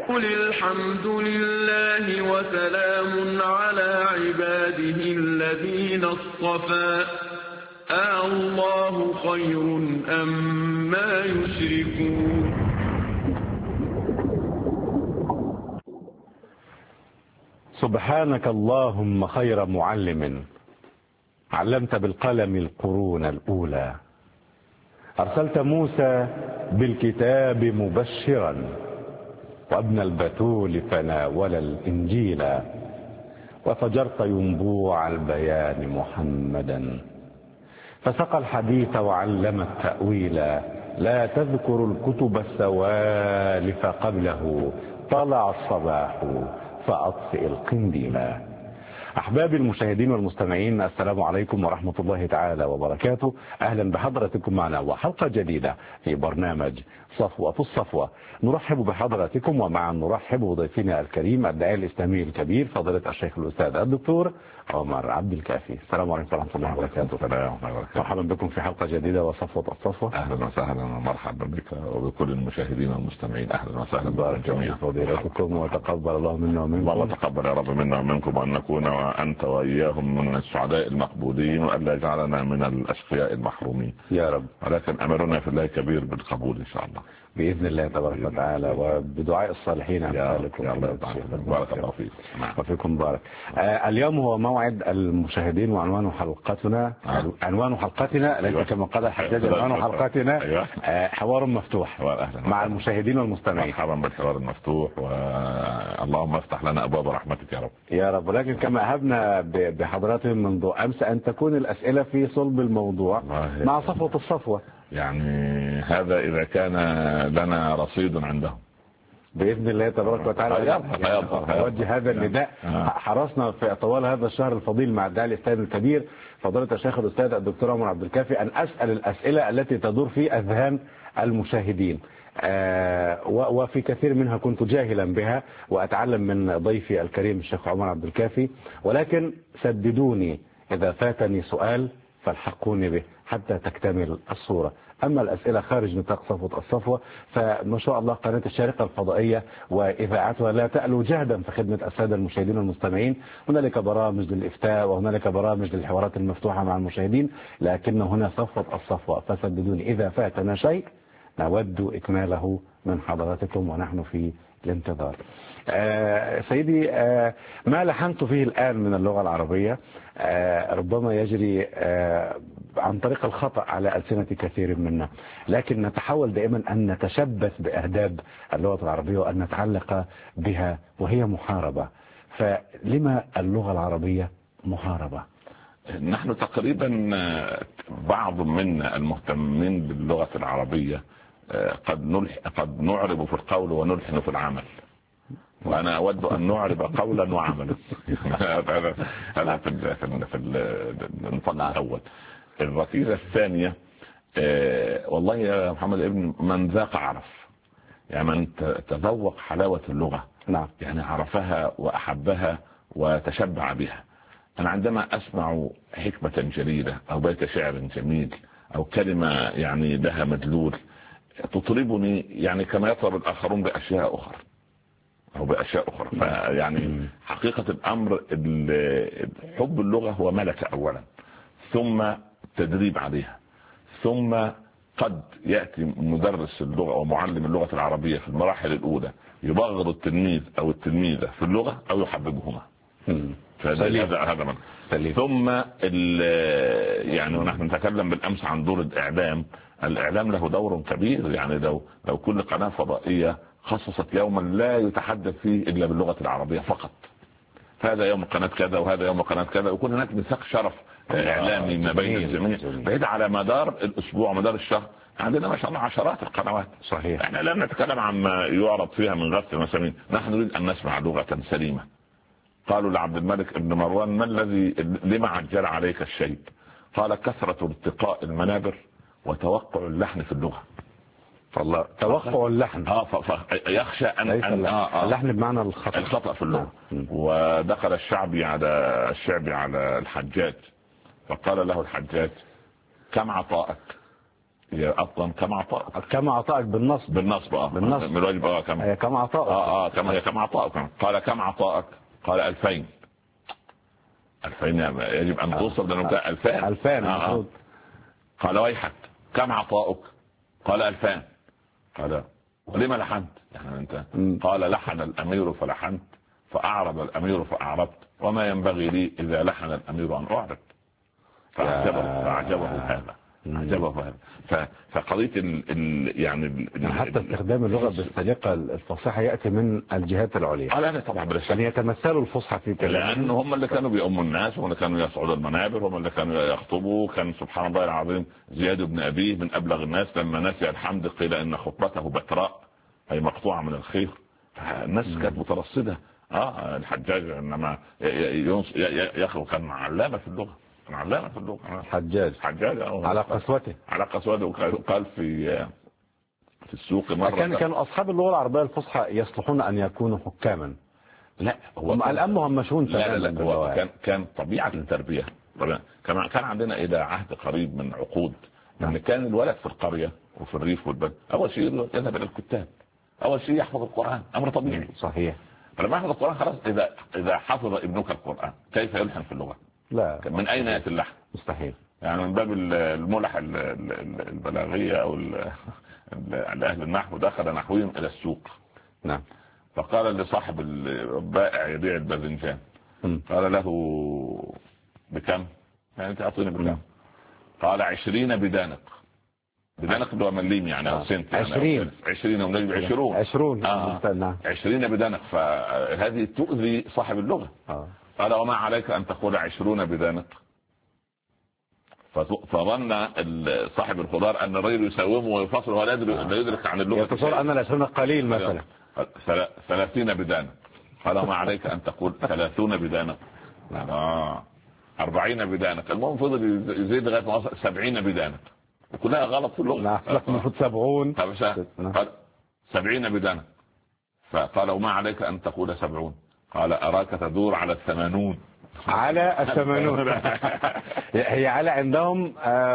قل الحمد لله وسلام على عباده الذين اصطفى الله خير أما يشركون. سبحانك اللهم خير معلم، علمت بالقلم القرون الأولى، أرسلت موسى بالكتاب مبشرا، وابن البتول فناول الإنجيل، وفجرت ينبوع البيان محمدا، فسقى الحديث وعلم التأويل، لا تذكر الكتب السوالف قبله، طلع الصباح فأطفئ القنديل. أحبابي المشاهدين والمستمعين، السلام عليكم ورحمة الله تعالى وبركاته. أهلا بحضراتكم معنا وحلقة جديدة في برنامج صفوة الصفوة. نرحب بحضراتكم ومعا نرحب بضيفنا الكريم الداعية الإسلامي الكبير فضيلة الشيخ الأستاذ الدكتور عمر عبد الكافي. السلام عليكم ورحمة الله وبركاته. مرحبا بكم في حلقة جديدة وصفوة الصفوة. أهلا وسهلا ومرحبا بك وبكل المشاهدين والمستمعين. أهلا وسهلا بكم فضيلتكم وتقبل الله منا ومنكم. والله تقبل يا رب منا ومنكم، وأن نكون أنت وإياهم من السعداء المقبولين، وأن لا يجعلنا من الأشقياء المحرومين يا رب. ولكن أمرنا في الله كبير بالقبول إن شاء الله بإذن الله تبارك وتعالى، وبدعاء الصالحين أمثالكم. بارك الله فيك وفيكم بارك. اليوم هو موعد المشاهدين، وعنوان حلقتنا عنوان حلقتنا ليس كما قال الحجاج، عنوان حلقتنا حوار مفتوح مع المشاهدين والمستمعين. مرحبا بالحوار المفتوح، واللهم افتح لنا أبواب رحمتك يا رب يا رب. ولكن كما أهبنا بحضراتهم منذ أمس أن تكون الأسئلة في صلب الموضوع مع صفوة الصفوة، يعني هذا إذا كان لنا رصيد عندهم بإذن الله تبارك وتعالى. أوجه هذا النداء. حرصنا في طوال هذا الشهر الفضيل مع الداعي الإسلامي الكبير فضيلة الشيخ الأستاذ الدكتور عمر عبد الكافي أن أسأل الأسئلة التي تدور في أذهان المشاهدين، وفي كثير منها كنت جاهلا بها وأتعلم من ضيفي الكريم الشيخ عمر عبد الكافي، ولكن سددوني إذا فاتني سؤال فالحقوني به حتى تكتمل الصورة. أما الأسئلة خارج نطاق صفوة الصفوة فما شاء الله قناة الشارقة الفضائية وإذاعتها لا تألو جهدا في خدمة السادة المشاهدين والمستمعين. هنالك برامج للإفتاء وهنالك برامج للحوارات المفتوحة مع المشاهدين، لكن هنا صفوة الصفوة، فسددوني إذا فاتنا شيء نود إكماله من حضراتكم ونحن في الانتظار. سيدي، ما لحنت فيه الآن من اللغة العربية ربما يجري عن طريق الخطأ على ألسنة كثير منا، لكن نتحاول دائما أن نتشبث بأهداب اللغة العربية وأن نتعلق بها، وهي محاربة. فلما اللغة العربية محاربة؟ نحن تقريبا بعض منا المهتمين باللغة العربية قد نعرب في القول ونلحن في العمل، وأنا أود أن نعرب قولا وعملا. هذا في الفصل الأول. الركيزة الثانية والله يا محمد ابن من ذاق عرف، يعني من تذوق حلاوة اللغة، نعم، يعني عرفها وأحبها وتشبع بها. أنا عندما أسمع حكمة جليلة أو بيت شعر جميل أو كلمة يعني لها مدلول تطربني، يعني كما يطرب الآخرون بأشياء أخرى أو بأشياء أخرى. فيعني حقيقة الأمر حب اللغة هو ملكة أولا، ثم تدريب عليها، ثم قد يأتي مدرس اللغة ومعلم اللغة العربية في المراحل الأولى يبغض التلميذ أو التلميذة في اللغة أو يحببهما. هذا من ثم يعني ونحن نتكلم بالأمس عن دور الإعلام له دور كبير. يعني لو كل قناة فضائية خصصت يوما لا يتحدث فيه إلا باللغة العربية فقط، هذا يوم قناة كذا وهذا يوم قناة كذا، ويكون هناك ميثاق شرف إعلامي ما بين الجميع، بعيد على مدار الأسبوع ومدار الشهر عندنا ما شاء الله عشرات القنوات. صحيح. احنا لا نتكلم عما يعرض فيها من غث مسامين، نحن نريد أن نسمع لغة سليمة. قالوا لعبد الملك ابن مروان ما الذي لما عجل عليك الشيب؟ قال كثرة ارتقاء المنابر وتوقع اللحن في اللغة. فالله توقع اللحن يخشى ان اللحن بمعنى الخطأ في اللغة. ودخل الشعبي على الحجاج فقال له الحجاج كم عطاءك؟ هي اصلا كما عطاءك. كما عطاءك بالنصب. بالنصب بالنصب من الواجب كما هي كما عطاءك. كما هي كما عطاءك. قال كم عطاءك؟ قال 2000. 2000 يجب ان توصل لانه 2000. 2000 قال ويحك كم عطاؤك؟ قال 2000. قال ولما لحنت؟ يعني انت قال لحن الامير فلحنت، فاعرض الامير فاعرضت، وما ينبغي لي اذا لحن الامير ان اعرض. فاعجبه هذا. عجبه هذا. فقضيه يعني حتى استخدام اللغه بالسليقه الفصيحه ياتي من الجهات العليا. لا طبعا بلا شك. يعني يتمثلوا الفصحى في كلام، لان هم اللي كانوا بيؤموا الناس، هم اللي كانوا يصعدوا المنابر، هم اللي كانوا يخطبوا. كان سبحان الله العظيم زياد بن ابيه من ابلغ الناس، لما نسي الحمد قيل ان خطبته بتراء اي مقطوعه من الخير. الناس كانت مترصده. الحجاج انما يخلق كان علامه في اللغه. علامة في اللغة. حجاج على قسوته. قال في السوق مرة كان أصحاب اللغة العربية الفصحى يصلحون أن يكونوا حكاما. لا هو الآن مهمشون. لا هو كان طبيعة التربية. كان عندنا إلى عهد قريب من عقود ان كان الولد في القرية وفي الريف والبلد اول شيء يذهب الى الكتاب، اول شيء يحفظ القرآن، امر طبيعي. صحيح. فلما يحفظ القرآن خلاص، اذا حفظ ابنك القرآن كيف يلحن في اللغة؟ لا، من اين ياتي اللحن؟ مستحيل. يعني من باب الملح البلاغية او اهل النحو، دخل نحويهم الى السوق. نعم. فقال لصاحب البائع يبيع الباذنجان، قال له بكم؟ يعني انت اعطيني بكم؟ قال 20 بدانق. بدانق اللي هو مليم يعني او سنت يعني 20 ونجيب 20 20 بدانق. فهذه تؤذي صاحب اللغة. قال وما عليك ان تقول 20 بدانق؟ فظن صاحب الخضار ان الرجل يساومه ويفصل ولا يدرك عن اللغة. يتصور ان ال20 قليل مثلا. 30 بدانق. قال وما عليك ان تقول 30 بدانق؟ 40 بدانق. المهم فضل يزيد لغايه ما وصل 70 بدانق، وكلها غلط في اللغه. المفروض 70. قال 70 بدانق. فقال وما عليك ان تقول 70؟ قال اراك تدور على 80. على 80. هي على عندهم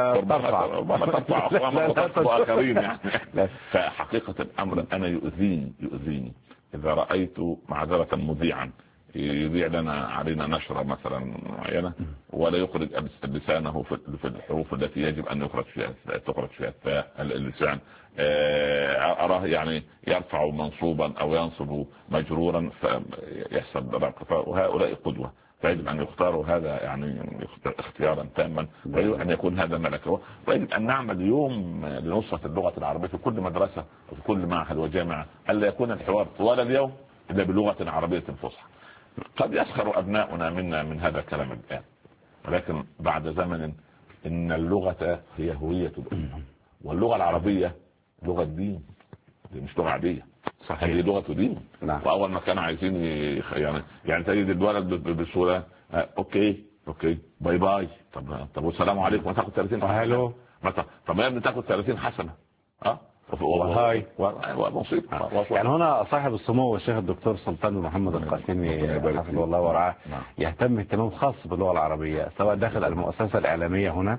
ترفع اخرين يعني. فحقيقه الامر انا يؤذيني اذا رايت معذره مذيعا يذيع لنا علينا نشرة مثلا معينة ولا يخرج لسانه في الحروف التي يجب أن تخرج فيها اللسان، أراه يعني يرفع منصوبا أو ينصب مجرورا فيحصل رقفة. وهؤلاء قدوة، فيجب أن يختاروا هذا يعني اختيارا تاما، ويجب أن يكون هذا ملكه. ويجب أن نعمل يوم لنصرة اللغة العربية في كل مدرسة وفي كل معهد وجامعة، ألا يكون الحوار طوال اليوم إلا بلغة عربية فصحى. قد يسخر أبناؤنا منا من هذا الكلام الآن، ولكن بعد زمن إن اللغة هي هوية الأمة، واللغة العربية لغة دين، دي مش لغة عادية. صحيح. هي لغة دين. نعم. وأول ما كانوا عايزين يعني تجد الولد بسهولة أوكي باي باي، طب والسلام عليكم، وتاخد 30 حسنة. هلو طب ما ابني تاخد 30 حسنة وهاي ومصيبة. يعني هنا صاحب السمو الشيخ الدكتور سلطان محمد القاسمي حفظه الله ورعاه يهتم اهتمام خاص باللغة العربية، سواء داخل المؤسسة الإعلامية هنا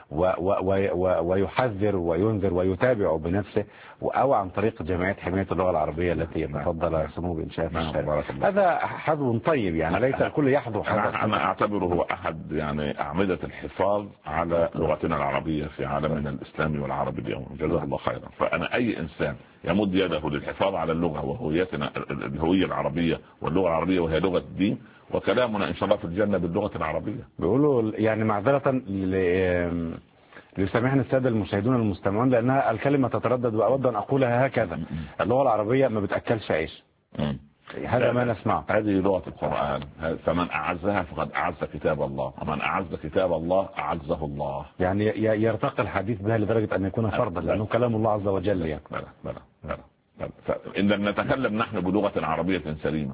ويحذر وينذر ويتابع بنفسه، أو عن طريق جمعية حماية اللغة العربية التي يتفضل سموه بإنشاء في الشارع. هذا حظ طيب، يعني ليس الكل يحظو. أنا أعتبره هو أحد يعني أعمدة الحفاظ على لغتنا العربية في عالمنا الإسلامي والعربي اليوم، جزاه الله خيرا. فأنا أي إنسان يمد يده للحفاظ على اللغة وهويتنا الهوية العربية واللغة العربية وهي لغة الدين، وكلامنا إن شاء الله في الجنة باللغة العربية. بيقولوا يعني معذرة ليسامحني السادة المشاهدون المستمعون لأنها الكلمة تتردد وأود أن أقولها هكذا: اللغة العربية ما بتأكلش عيش. هذا ما نسمعه. هذه لغة القرآن، فمن أعزها فقد أعز كتاب الله، ومن أعز كتاب الله أعزه الله. يعني يرتقي الحديث بها لدرجة أن يكون فرضا لأنه كلام الله عز وجل. يعني بلى. إن لم نتكلم نحن بلغة عربية سليمة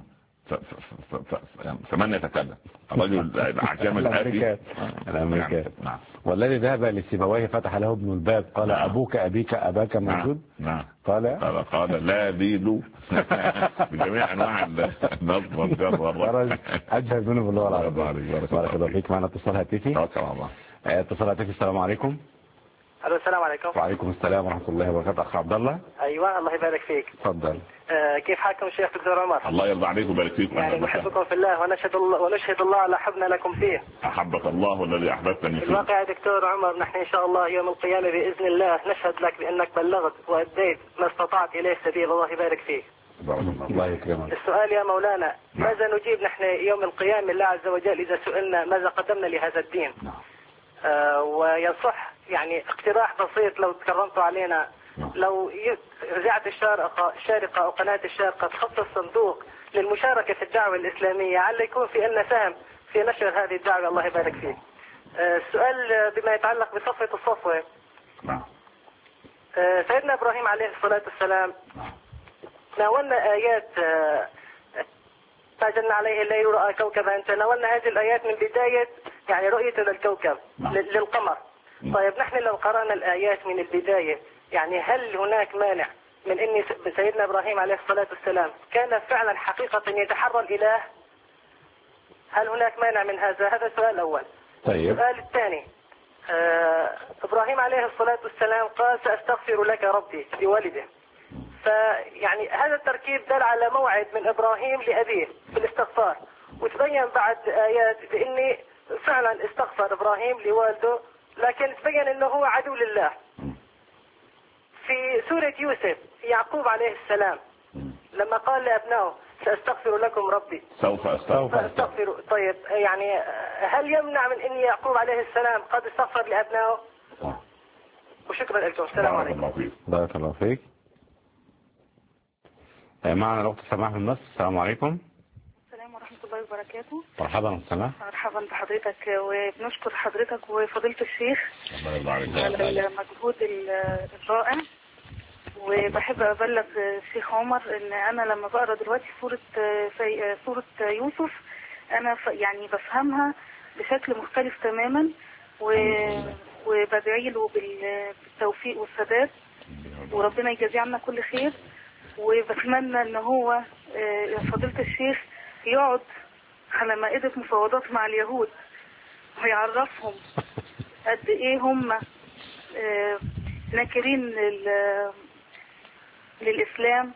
فمن يتكلم؟ الرجل الأعجم الأمريكان. نعم. والذي ذهب لسيبويه فتح له ابن الباب قال نعم. أبوك أبيك أباك موجود. نعم. قال لا ليلو بجميع أنواع النصب والجر. أجهز منه باللغة العربية. بارك الله فيك. معنا اتصال هاتفي. اتصال هاتفي. السلام عليكم. الو السلام عليكم. وعليكم السلام ورحمة الله وبركاته. أخ عبد الله. ايوه الله يبارك فيك. تفضل. كيف حالكم الشيخ دكتور عمر؟ الله يرضى عليك ويبارك فيك. يعني نحبكم في الله ونشهد الله على حبنا لكم فيه. احبك الله والذي احببتني فيه. الواقع يا دكتور عمر نحن ان شاء الله يوم القيامه باذن الله نشهد لك بانك بلغت واديت ما استطعت اليه سبيل. الله يبارك فيك. الله يكرمك. السؤال يا مولانا ماذا نجيب نحن يوم القيامه الله عز وجل اذا سئلنا ماذا قدمنا لهذا الدين؟ ويصح يعني اقتراح بسيط لو تكرمتوا علينا، لو إذاعة الشارقة أو قناة الشارقة تخصص صندوق للمشاركة في الدعوة الإسلامية على يكون في لنا سهم في نشر هذه الدعوة. الله يبارك فيك. السؤال بما يتعلق بصفوة الصفوة. سيدنا إبراهيم عليه الصلاة والسلام ناولنا آيات ما جن عليه الليل رأى كوكبا، تناولنا هذه الآيات من بداية يعني رؤية للكوكب للقمر. طيب نحن لو قرأنا الآيات من البداية يعني هل هناك مانع من أن سيدنا إبراهيم عليه الصلاة والسلام كان فعلا حقيقة يتحرى الإله؟ هل هناك مانع من هذا؟ هذا السؤال الأول. طيب. السؤال الثاني إبراهيم عليه الصلاة والسلام قال سأستغفر لك ربي بوالده، فيعني هذا التركيب دل على موعد من إبراهيم لأبيه بالاستغفار، وتبين بعد آيات بأني فعلا استغفر إبراهيم لوالده، لكن تبين أنه هو عدو لله. في سورة يوسف يعقوب عليه السلام لما قال لأبنائه سأستغفر لكم ربي سوف أستغفر. طيب يعني هل يمنع من أن يعقوب عليه السلام قد استغفر لأبنائه؟ وشكرا لكم. السلام عليكم. بارك الله فيك. معنا الأخت سماح من مصر. السلام عليكم. السلام ورحمة الله وبركاته. مرحبا سماح. مرحبا بحضرتك وبنشكر حضرتك وفضيلة الشيخ على المجهود الرائع. وبحب أبلغ الشيخ عمر إن أنا لما بقرأ دلوقتي سورة يوسف أنا يعني بفهمها بشكل مختلف تماما، وبدعي له بالتوفيق والسداد وربنا يجازيه عنا كل خير. وبتمنى إن هو فضيلة الشيخ يقعد على مائدة مفاوضات مع اليهود ويعرفهم قد ايه هم ناكرين للإسلام،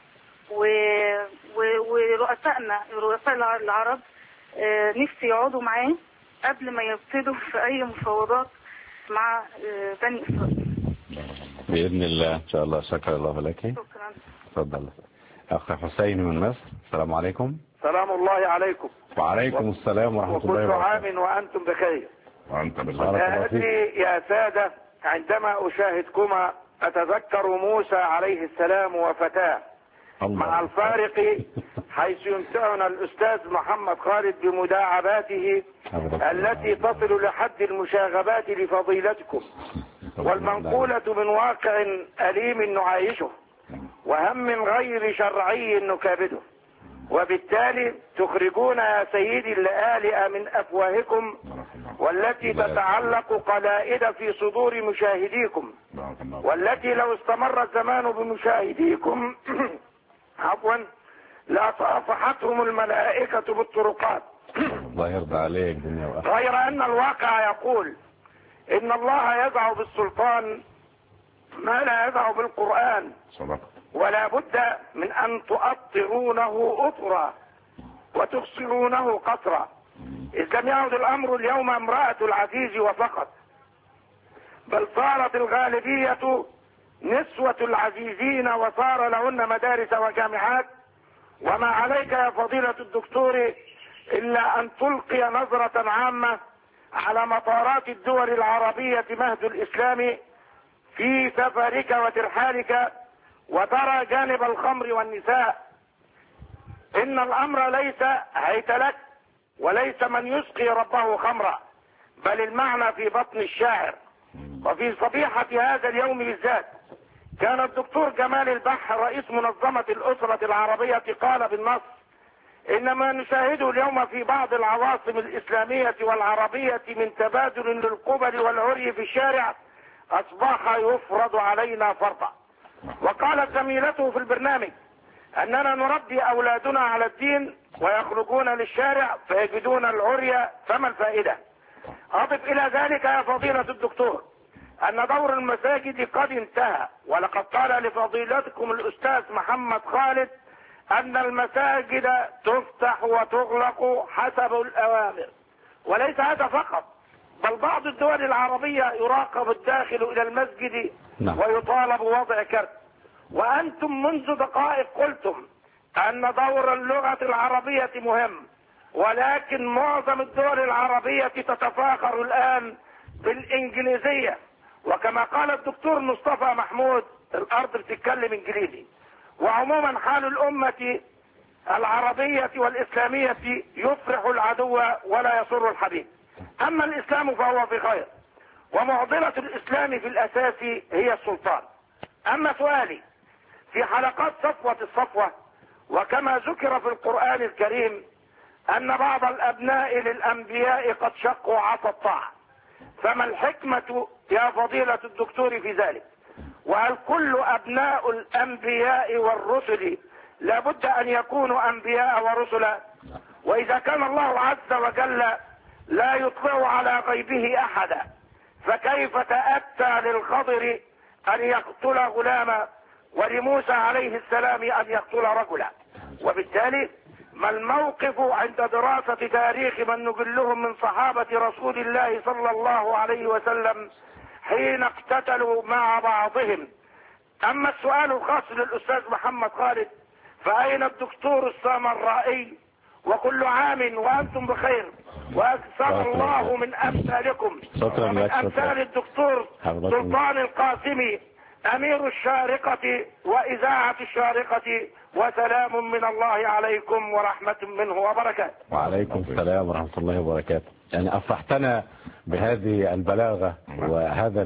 ورؤسائنا رؤساء العرب نفسي يقعدوا معاه قبل ما يبتدوا في أي مفاوضات مع بني إسرائيل بإذن الله إن شاء الله. شكرا الله لك. شكرا. تفضل. أخ حسين من مصر. السلام عليكم. سلام الله عليكم. وعليكم السلام ورحمة الله وكل وبركاته. عام وأنتم بخير. وأنت بالله. يا سادة عندما أشاهدكما أتذكر موسى عليه السلام وفتاه، مع الفارق حيث يمتعنا الأستاذ محمد خالد بمداعباته التي تصل لحد المشاغبات لفضيلتكم، والمنقولة من واقع أليم نعايشه وهم غير شرعي نكابده، وبالتالي تخرجون يا سيدي اللآلئ من أفواهكم والتي تتعلق قلائد في صدور مشاهديكم، والتي لو استمر الزمان بمشاهديكم عفوا لأصافحتهم الملائكة بالطرقات. الله يرضى عليك دنيا وآخرة. غير أن الواقع يقول إن الله يدع بالسلطان ما لا يدع بالقرآن، ولا بد من أن تؤطرونه أطرا وتفصلونه قطرا، إذ لم يعد الأمر اليوم امرأة العزيز وفقط، بل صارت الغالبية نسوة العزيزين وصار لهن مدارس وجامعات. وما عليك يا فضيلة الدكتور إلا أن تلقي نظرة عامة على مطارات الدول العربية مهد الإسلام في سفرك وترحالك وترى جانب الخمر والنساء. إن الأمر ليس هيتلك وليس من يسقي ربه خمرا، بل المعنى في بطن الشاعر. وفي صبيحة هذا اليوم بالذات كان الدكتور جمال البحر رئيس منظمة الأسرة العربية قال بالنص إن ما نشاهده اليوم في بعض العواصم الإسلامية والعربية من تبادل للقبل والعري في الشارع أصبح يفرض علينا فرضا. وقالت زميلته في البرنامج أننا نربي أولادنا على الدين ويخرجون للشارع فيجدون العري، فما الفائدة؟ أضف إلى ذلك يا فضيلة الدكتور أن دور المساجد قد انتهى، ولقد قال لفضيلتكم الأستاذ محمد خالد أن المساجد تفتح وتغلق حسب الأوامر. وليس هذا فقط، بل بعض الدول العربية يراقب الداخل إلى المسجد ويطالب بوضع كرت. وأنتم منذ دقائق قلتم أن دور اللغة العربية مهم، ولكن معظم الدول العربية تتفاخر الآن بالإنجليزية، وكما قال الدكتور مصطفى محمود الأرض بتتكلم إنجليزي. وعموما حال الأمة العربية والإسلامية يفرح العدو ولا يسر الحبيب. أما الإسلام فهو في خير، ومعضلة الإسلام في الأساس هي السلطان. أما سؤالي في حلقات صفوة الصفوة، وكما ذكر في القرآن الكريم أن بعض الأبناء للأنبياء قد شقوا عصا الطاعة، فما الحكمة يا فضيلة الدكتور في ذلك؟ وهل كل أبناء الأنبياء والرسل لابد أن يكونوا أنبياء ورسلا؟ وإذا كان الله عز وجل لا يطلع على غيبه أحدا، فكيف تأتى للخضر أن يقتل غلاما ولموسى عليه السلام أن يقتل رجلا؟ وبالتالي ما الموقف عند دراسة تاريخ من نجلهم من صحابة رسول الله صلى الله عليه وسلم حين اقتتلوا مع بعضهم؟ أما السؤال الخاص للأستاذ محمد خالد، فأين الدكتور السامرائي؟ وكل عام وأنتم بخير، وأكثر الله من أمثالكم ومن أمثال الدكتور سلطان القاسمي أمير الشارقة وإذاعة الشارقة، وسلام من الله عليكم ورحمة منه وبركاته. وعليكم السلام ورحمة الله وبركاته. يعني أفرحتنا بهذه البلاغة وهذا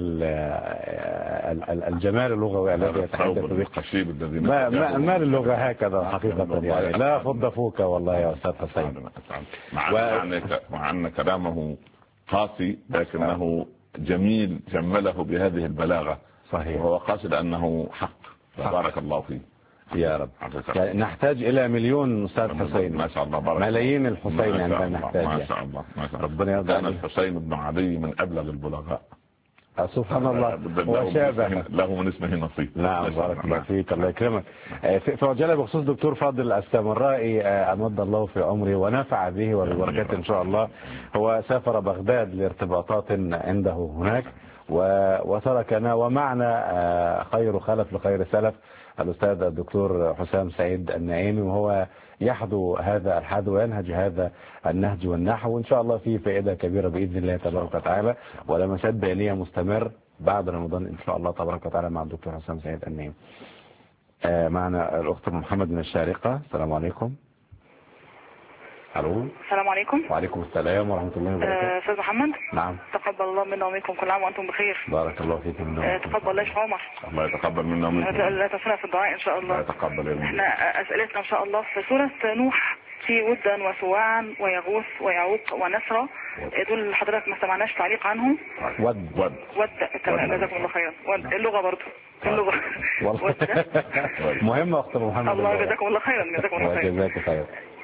الجمال اللغوي الذي يتحدث به. ما اللغة هكذا حقيقة، يعني لا فض فوك والله يا أستاذ حسين. مع أن كلامه قاسي لكنه جميل، جمله بهذه البلاغة. صحيح. وهو قاسي لأنه حق. بارك الله فيه يا رب. يعني نحتاج إلى مليون أستاذ حسين، ما شاء الله، ملايين الحسين عندما نحتاج. ما شاء الله، ما شاء الله. ربنا يرضى كان الحسين بن علي من أبلغ البلغاء. سبحان الله، وشابه له من اسمه نصيب. نعم، بارك الله فيك، الله يكرمك. في عجالة بخصوص دكتور فاضل السامرائي أمد الله في عمره ونفع به وببركاته إن شاء الله. هو سافر بغداد لارتباطات عنده هناك وتركنا ومعنا خير خلف لخير سلف الأستاذ الدكتور حسام سعيد النعيمي، وهو يحذو هذا الحذو وينهج هذا النهج والنحو، وإن شاء الله فيه فائدة كبيرة بإذن الله تبارك وتعالى، ولمسات بيانية مستمر بعد رمضان إن شاء الله تبارك وتعالى مع الدكتور حسام سعيد النعيمي. معنا الأخت محمد من الشارقة. السلام عليكم. الو. السلام عليكم. وعليكم السلام ورحمة الله وبركاته. أستاذ محمد. نعم. تقبل الله منا ومنكم، كل عام وأنتم بخير. بارك الله فيكم. تقبل الله يا شيخ عمر. الله يتقبل منا ومنكم. لا تنسونا في الدعاء إن شاء الله. الله يتقبل يا رب. احنا أسئلتنا إن شاء الله في سورة نوح، في ودا وسواعا ويغوث ويعوق ونسرا، دول حضرتك ما سمعناش تعليق عنهم. ود تمام، جزاكم الله خيرا. اللغة برضه اللغة مهمة أخت محمد. الله جزاكم الله خيرا. جزاكم الله خيرا. جزاك خير.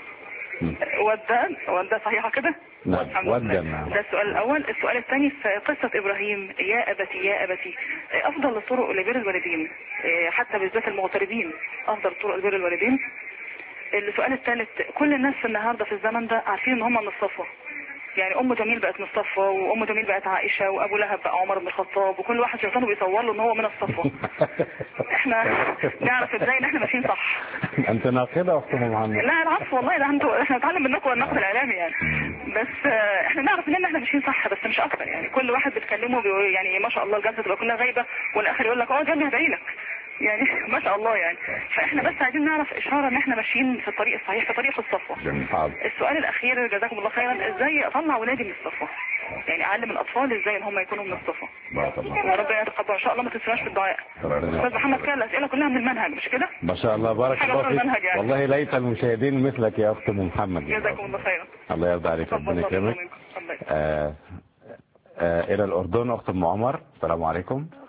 ودا صحيحة كده؟ ودا. ده السؤال الأول. السؤال الثاني في قصة إبراهيم، يا أبتي يا أبتي، أفضل الطرق لبر الوالدين حتى بالذات المغتربين، أفضل الطرق لبر الوالدين. السؤال الثالث، كل الناس في النهاردة في الزمن ده عارفين ان هم من الصفوة، يعني ام جميل بقت من الصفوة، وام جميل بقت عائشة، وابو لهب بقى عمر بن الخطاب، وكل واحد شيطانه بيصور له ان هو من الصفوة. احنا نعرف ازاي ان احنا ماشيين صح. انت ناقدة يا اخت محمد. لا العفو والله، ده احنا نتعلم منكم النقد الاعلامي يعني، بس احنا نعرف ان احنا ماشيين صح بس مش اكتر. يعني كل واحد بتكلمه يعني ما شاء الله الجلسة تبقى كلها غايبة، والاخر يقول لك جنبي هدعي لك، يعني ما شاء الله يعني. فاحنا بس عايزين نعرف اشارة ان احنا ماشيين في الطريق الصحيح، في طريق الصفوة. السؤال الاخير جزاكم الله خيرا، ازاي اطلع ولادي من الصفوة؟ يعني اعلم الاطفال ازاي ان هم يكونوا من الصفوة. وربنا يتقبل ان شاء الله، ما تنسوناش في الدعاء. استاذ محمد كان الاسئله كلها من المنهج مش كده؟ ما شاء الله، بارك الله فيك. يعني. والله ليت المشاهدين مثلك يا اخت محمد. جزاكم الله خيرا. الله يرضى عليك، ربنا يكرمك. الى الاردن اخت ام عمر. السلام عليكم.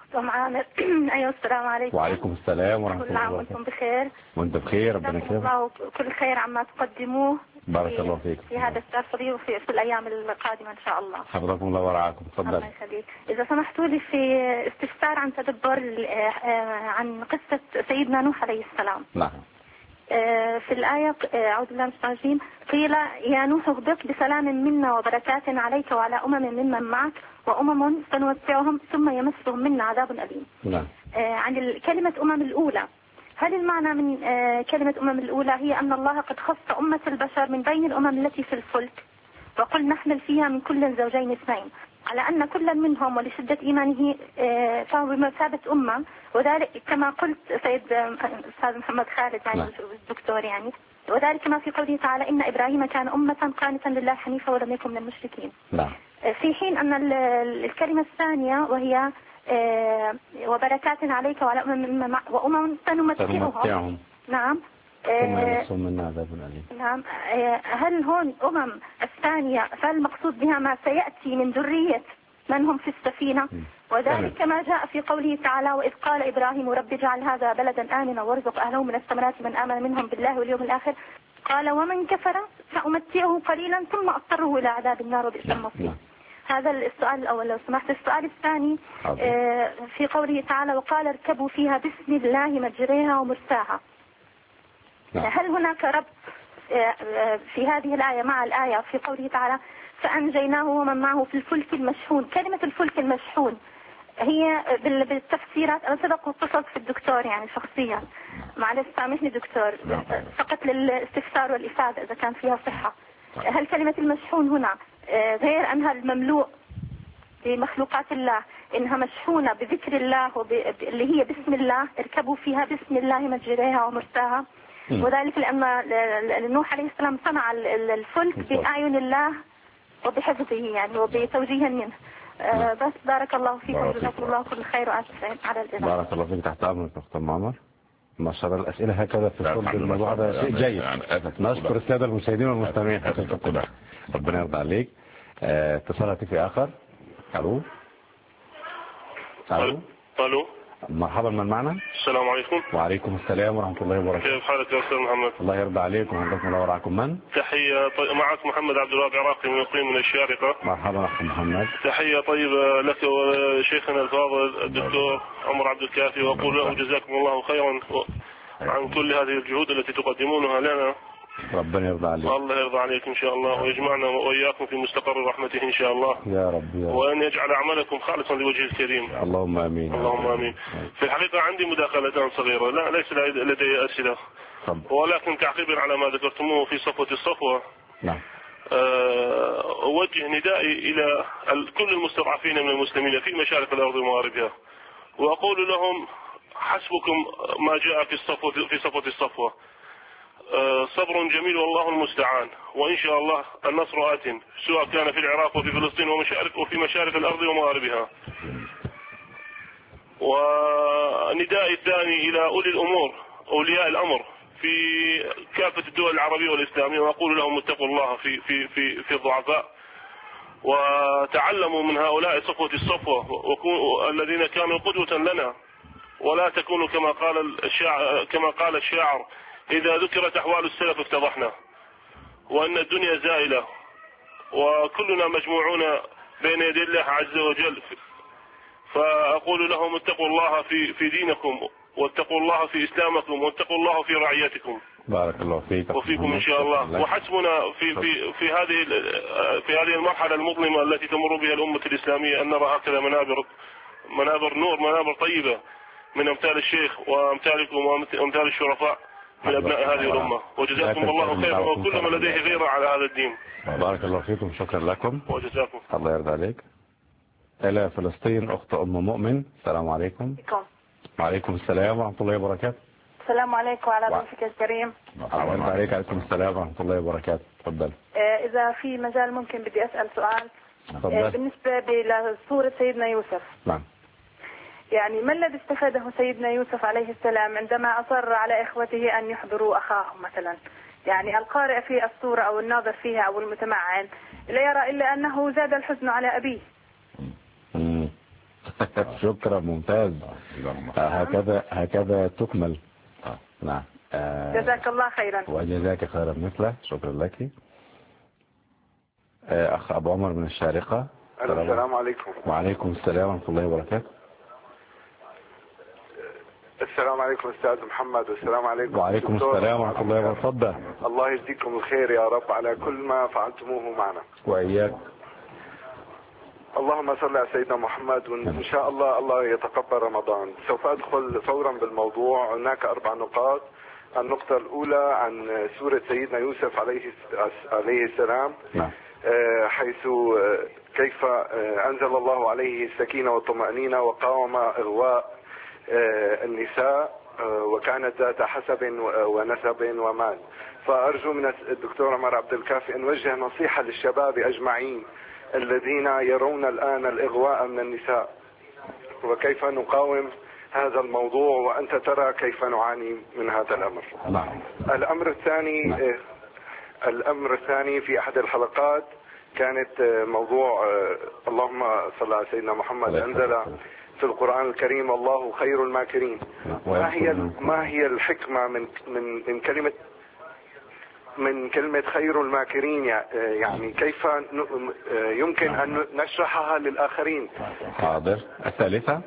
أم عامر. أيوة السلام عليكم. وعليكم السلام ورحمة الله وبركاته. وأنتم بخير. وأنت بخير، ربنا يكرمك. كل خير عما تقدموه. بارك الله فيك. في هذا الشهر الفضيل وفي الأيام القادمة إن شاء الله. حفظكم الله ورعاكم. تفضل. الله يخليك. إذا سمحتوا لي في استفسار عن تدبر عن قصة سيدنا نوح عليه السلام. نعم. في الآية أعوذ بالله من الشيطان الرجيم قيل يا نوح اهبط بسلام منا وبركات عليك وعلى ممن معك وأمم سنمتعهم ثم يمسهم منا عذاب أليم. نعم. عن كلمة الأولى، هل المعنى من كلمة الأولى هي أن الله قد خص أمة البشر من بين الأمم التي في الفلك وقل نحمل فيها من كل زوجين اثنين، على أن كل منهم ولشدة إيمانه فهو بمثابة أمة، وذلك كما قلت سيد أستاذ محمد خالد يعني الدكتور يعني، وذلك ما في قوله تعالى إن إبراهيم كان أمة قانتا لله حنيفا ولم يكن من المشركين. نعم. في حين أن الكلمة الثانية وهي وبركات عليك وعلى وأمم سنمتعهم. نعم. ثم يمسهم منا عذاب أليم. نعم. هل هون الثانية فالمقصود بها ما سيأتي من ذرية من هم في السفينة؟ وذلك ما جاء في قوله تعالى وإذ قال إبراهيم رب اجعل هذا بلدا آمنا وارزق أهله من الثمرات من آمن منهم بالله واليوم الآخر قال ومن كفر فأمتعه قليلا ثم أضطره إلى عذاب النار وبئس المصير. هذا السؤال الأول. لو سمحت السؤال الثاني في قوله تعالى وقال اركبوا فيها بسم الله مجريها ومرساها. هل هناك ربط في هذه الآية مع الآية في قوله تعالى فأنجيناه ومن معه في الفلك المشحون؟ كلمة الفلك المشحون هي بالتفسيرات أنا سبق واتصلت في الدكتور يعني شخصيا، معلش سامحني دكتور، فقط للاستفسار والإفادة إذا كان فيها صحة. هل كلمة المشحون هنا غير أنها المملوء بمخلوقات الله، إنها مشحونة بذكر الله اللي هي بسم الله اركبوا فيها بسم الله مجريها ومرساها، وذلك لأن نوح عليه السلام صنع الفلك بأعين الله وبحفظه يعني وبتوجيه منه. بس بارك الله فيكم جزاكم الله كل خير وأسف على الإذاعة. بارك الله فيك. تحت أمرك أخت أم عمر. ما شاء الله الأسئلة هكذا في صلب الموضوع ده شيء جيد. نشكر السادة المشاهدين والمستمعين حقيقة. ربنا يرضى عليك. اتصال هاتفي آخر. ألو. ألو. ألو. مرحبا، من معنا؟ السلام عليكم. وعليكم السلام ورحمة الله وبركاته. كيف حالك يا أستاذ محمد؟ الله يرضى عليكم ويحفظكم الله ورعاكم. من؟ تحية معك محمد عبد الوهاب عراقي مقيم من الشارقة. مرحبا أخي محمد. تحية طيبة لك وشيخنا الفاضل الدكتور عمر عبد الكافي، وأقول له جزاكم الله خيرا عن كل هذه الجهود التي تقدمونها لنا. ربنا يرضى عليك. الله يرضى عليك إن شاء الله ويجمعنا وإياكم في مستقر رحمته إن شاء الله. يا رب يا رب. وأن يجعل أعمالكم خالصا لوجهه الكريم. اللهم آمين. اللهم آمين. في الحقيقة عندي مداخلتان صغيرة، لا ليس لدي أسئلة، ولكن تعقيبا على ما ذكرتموه في صفوة الصفوة. نعم. أوجه ندائي إلى كل المستضعفين من المسلمين في مشارق الأرض ومغاربها، وأقول لهم حسبكم ما جاء في صفوة الصفوة. صبر جميل والله المستعان، وإن شاء الله النصر آت، سواء كان في العراق وفي فلسطين وفي مشارق الأرض ومغاربها. ونداء الثاني إلى أولي الأمور أولياء الأمر في كافة الدول العربية والإسلامية، وأقول لهم اتقوا الله في الضعفاء، وتعلموا من هؤلاء صفوة الصفوة الذين كانوا قدوة لنا، ولا تكونوا كما قال الشاعر إذا ذكرت أحوال السلف افتضحنا، وأن الدنيا زائلة وكلنا مجموعون بين يدي الله عز وجل. فأقول لهم اتقوا الله في دينكم، واتقوا الله في إسلامكم، واتقوا الله في رعيتكم. بارك الله فيك وفيكم إن شاء الله. وحسبنا في هذه المرحلة المظلمة التي تمر بها الأمة الإسلامية أن نرى هكذا منابر نور، منابر طيبة من أمثال الشيخ وأمثالكم وأمثال الشرفاء من أبناء هذه الأمة، وجزاكم الله خيرا وكل من لديه غيرة على هذا الدين. بارك الله فيكم، شكرا لكم وجزاكم الله يرضى عليك. إلى فلسطين أخت أم مؤمن. السلام عليكم. وعليكم السلام ورحمة الله وبركاته. السلام عليك وعلى ضيفك الكريم. الله عليك. عليكم السلام ورحمة الله وبركاته. تفضل. إذا في مجال ممكن بدي أسأل سؤال. تفضل. بالنسبة لسورة سيدنا يوسف. نعم. يعني ما الذي استفاده سيدنا يوسف عليه السلام عندما أصر على إخوته أن يحضروا أخاهم مثلا؟ يعني القارئ في السورة أو الناظر فيها أو المتمعن لا يرى إلا أنه زاد الحزن على أبيه. شكرا، ممتاز. هكذا تكمل. نعم. جزاك الله خيرا. وجزاك خيرا مثله. شكرا لك. أخ أبو عمر من الشارقة. السلام عليكم. وعليكم السلام ورحمة الله وبركاته. السلام عليكم أستاذ محمد. والسلام عليكم. وعليكم السلام ورحمة الله وبركاته. الله يجزيكم الخير يا رب على كل ما فعلتموه معنا. وإياك. اللهم صل على سيدنا محمد. وإن شاء الله يتقبل رمضان. سوف أدخل فورا بالموضوع. هناك 4 نقاط. النقطة الأولى عن سورة سيدنا يوسف عليه السلام. نعم. حيث كيف أنزل الله عليه السكينة والطمأنينة وقاوم إغواء النساء وكانت ذات حسب ونسب ومال. فأرجو من الدكتور عمر عبد الكافي أن وجه نصيحة للشباب أجمعين الذين يرون الآن الإغواء من النساء، وكيف نقاوم هذا الموضوع، وأنت ترى كيف نعاني من هذا الأمر. نعم. الأمر الثاني في أحد الحلقات كانت موضوع اللهم صل على سيدنا محمد أنزل في القرآن الكريم الله خير الماكرين. ما هي الحكمة من كلمة خير الماكرين؟ يعني كيف يمكن أن نشرحها للآخرين؟ حاضر. الثالثة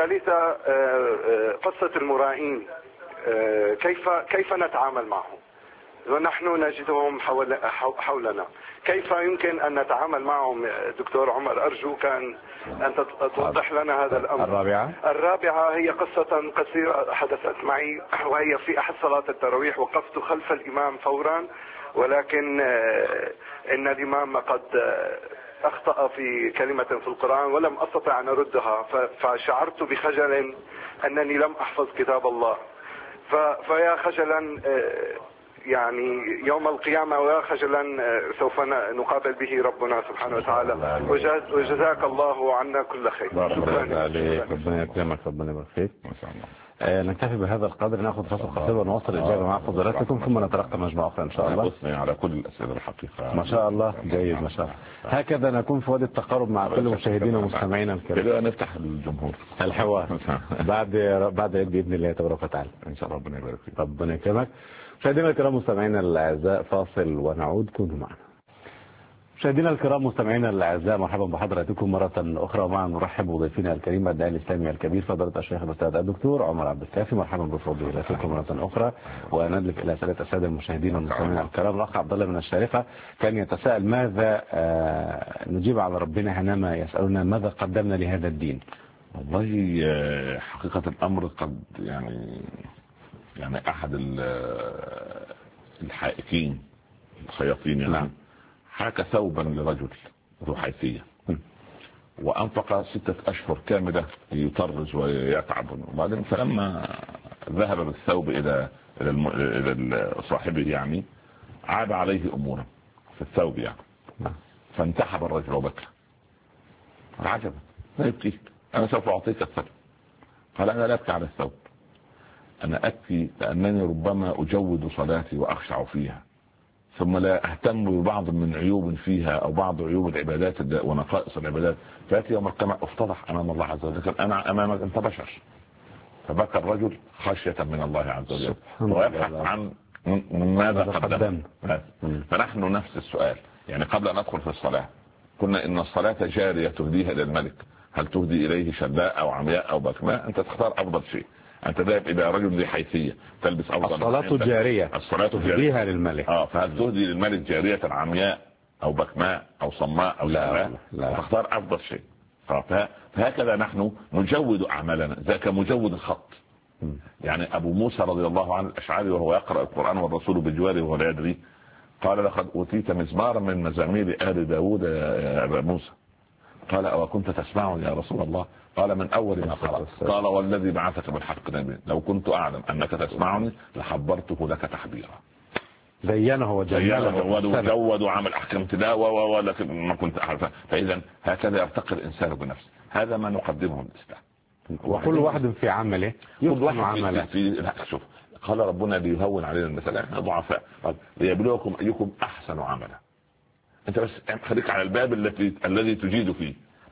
قصة المرائين. كيف نتعامل معهم ونحن نجدهم حولنا؟ كيف يمكن أن نتعامل معهم؟ دكتور عمر أرجوك أن توضح لنا هذا الأمر. الرابعة هي قصة قصيرة حدثت معي، وهي في أحد صلاة التراويح وقفت خلف الإمام فورا، ولكن إن الإمام قد أخطأ في كلمة في القرآن ولم أستطع أن أردها، فشعرت بخجل أنني لم أحفظ كتاب الله. فيا خجلا يعني يوم القيامة، ويا خجلا سوف نقابل به ربنا سبحانه وتعالى. وجزاك الله عنا كل خير. شكرا عليك. ربنا يكرمك. ربنا يبارك فيك. ما شاء الله. نكتفي بهذا القدر. ناخذ فاصل قصير ونواصل الإجابة مع فضلاتكم، ثم نتلقى مجموعة أخرى إن شاء الله. على كل الأسئلة الحقيقة. ما شاء الله. جيد ما شاء الله. هكذا نكون في وادي التقارب مع كل مشاهدينا ومستمعينا الكرام. كده نفتح الجمهور الحوار بعد العيد بإذن الله تبارك وتعالى إن شاء الله. ربنا يبارك فيك. ربنا يكرمك. مشاهدينا الكرام مستمعينا الأعزاء، فاصل ونعود. كونوا معنا. مشاهدينا الكرام مستمعينا الاعزاء، مرحبا بحضراتكم مره اخرى، ومعا نرحب بضيفنا الكريم الداعي الاسلامي الكبير فضيله الشيخ الاستاذ الدكتور عمر عبد الكافي. مرحبا بفضيلتكم مره اخرى. وندلف الى اسئله الساده المشاهدين والمستمعين الكرام. الاخ عبد الله من الشارقه كان يتساءل ماذا نجيب على ربنا حينما يسالنا ماذا قدمنا لهذا الدين. والله حقيقه الامر قد يعني احد الحائكين الخياطين يعني نعم. حاك ثوبا لرجل ذو حيثية وأنفق 6 أشهر كاملة يطرز ويتعب، وبعدين فلما ذهب بالثوب إلى صاحبه يعني عاب عليه أمورا في الثوب يعني، فانتحب الرجل وبكى. عجبا، لا يبكيك، أنا سوف أعطيك الثوب. قال أنا لا أبكي على الثوب، أنا أبكي لأنني ربما أجود صلاتي وأخشع فيها، ثم لا اهتم ببعض من عيوب فيها او بعض عيوب العبادات ونقائص العبادات، فاتي يوم القيامه افتضح امام الله عز وجل، انا امامك انت بشر. فبكى الرجل خشيه من الله عز وجل ويبحث عن ماذا قدم. فنحن نفس السؤال، يعني قبل ان ندخل في الصلاه قلنا ان الصلاه جاريه تهديها الى الملك، هل تهدي اليه شداء او عمياء او بكماء؟ انت تختار افضل شيء. انت ذاهب الى رجل ذي حيثيه تلبس افضل. الصلاه جاريه، الصلاه تهديها للملك. فهل تهدي للملك جاريه عمياء او بكماء او صماء او لا؟ تختار افضل شيء. فهكذا نحن نجود اعمالنا، ذاك مجود الخط. يعني ابو موسى رضي الله عنه الاشعري وهو يقرا القران والرسول بجواره وهو لا يدري قال لقد اوتيت مزمارا من مزامير ال داود يا ابا موسى. قال أو كنت تسمعني يا رسول الله؟ قال من أول ما قرأت. قال والذي بعثك بالحق نبيا لو كنت أعلم أنك تسمعني لحبرته لك تحبيرا. زينه وجود وعمل أحكام تلاوة ولكن ما كنت أعرف. فإذا هكذا يرتقي الإنسان بنفسه، هذا ما نقدمه الإسلام. وكل واحد في عمله يحسن عمله. شوف قال ربنا ليهون علينا المسألة، احنا ضعفاء، ليبلوكم أيكم أحسن عملا. انت بس خليك على الباب الذي تجيد فيه،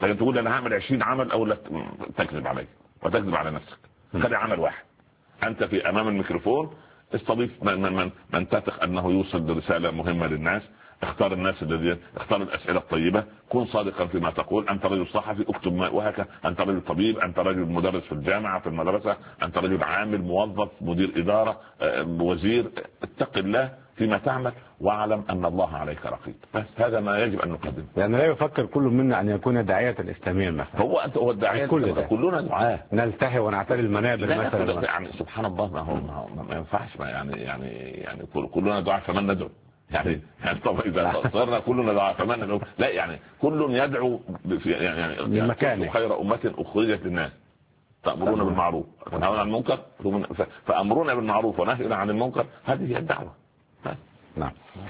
لكن تقول انا هعمل 20 عمل اقول لك تكذب علي وتكذب على نفسك. خلي عمل واحد، انت في امام الميكروفون استضيف من تثق انه يوصل رساله مهمه للناس، اختار الناس الذين اختار الاسئله الطيبه، كن صادقا فيما تقول، انت رجل صحفي اكتب وهكذا، انت رجل طبيب، انت رجل مدرس في الجامعه في المدرسه، انت رجل عامل موظف مدير اداره وزير، اتق الله فيما تعمل واعلم ان الله عليك رقيب. بس هذا ما يجب ان نقدمه. يعني لا يفكر كل منا ان يكون داعيه اسلاميا مثلا. هو الداعيه كلنا دعاه، نلتهي ونعتري المنابر مثلا. يعني سبحان الله ما ينفعش يعني كلنا دعاه فمن ندعو. يعني طبعا اذا صرنا كلنا دعاء فمن ندعو، لا يعني كل يدعو يعني مكانه. خير امه اخرجت للناس تأمرون بالمعروف وتنهون عن المنكر، فأمرنا بالمعروف ونهينا عن المنكر، هذه هي الدعوة. نعم.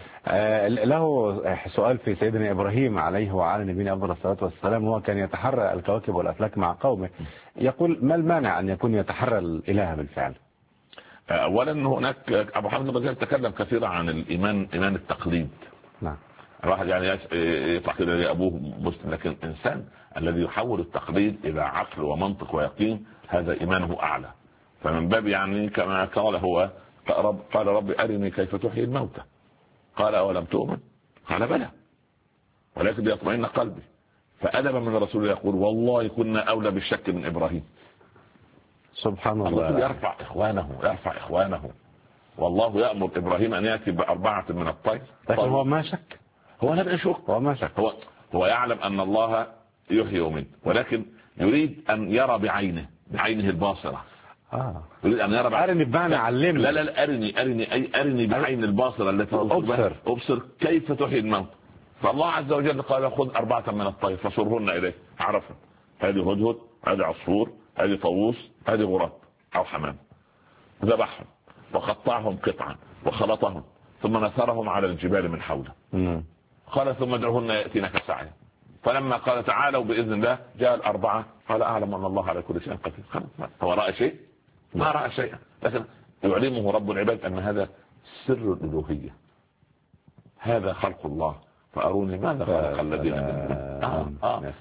له سؤال في سيدنا إبراهيم عليه وعلى نبينا أفضل الصلاة والسلام، هو كان يتحرى الكواكب والأفلاك مع قومه، يقول ما المانع أن يكون يتحرى الإله بالفعل؟ أولا هناك أبو حامد الغزالي تكلم كثيرا عن الإيمان، إيمان التقليد. نعم. الواحد يعني يطلع كده زي أبوه مسلم، لكن الإنسان الذي يحول التقليد إلى عقل ومنطق ويقين هذا إيمانه أعلى. فمن باب يعني كما قال هو قال رب أرني كيف تحيي الموتى، قال أولم تؤمن؟ قال بلى ولكن ليطمئن قلبي. فأدبا من الرسول يقول والله كنا أولى بالشك من إبراهيم. سبحان الله. الرسول يرفع إخوانه والله يأمر إبراهيم أن يأتي بأربعة من الطير. لكن هو ما شك، هو لم يشك، هو يعلم أن الله يحيي ويميت، ولكن يريد أن يرى بعينه الباصرة. يريد أن يرى أرني بمعنى علمني. لا أرني بعين الباصرة التي أبصر كيف تحيي الموت. فالله عز وجل قال خذ 4 من الطير فصرهن إليه، عرفهم هذه هدهد، هذه عصفور، هذه طاووس، هذه غراب أو حمام، ذبحهم وقطعهم قطعا وخلطهم ثم نثرهم على الجبال من حوله. قال ثم ادعوهن يأتينك سعيا. فلما قال تعالوا بإذن الله جاء 4 قال أعلم أن الله على كل شيء قدير. هو رأى شيء؟ ما رأى شيئا، لكن يعلمه رب العباد أن هذا سر الألوهية، هذا خلق الله فأروني ماذا خلق الذين من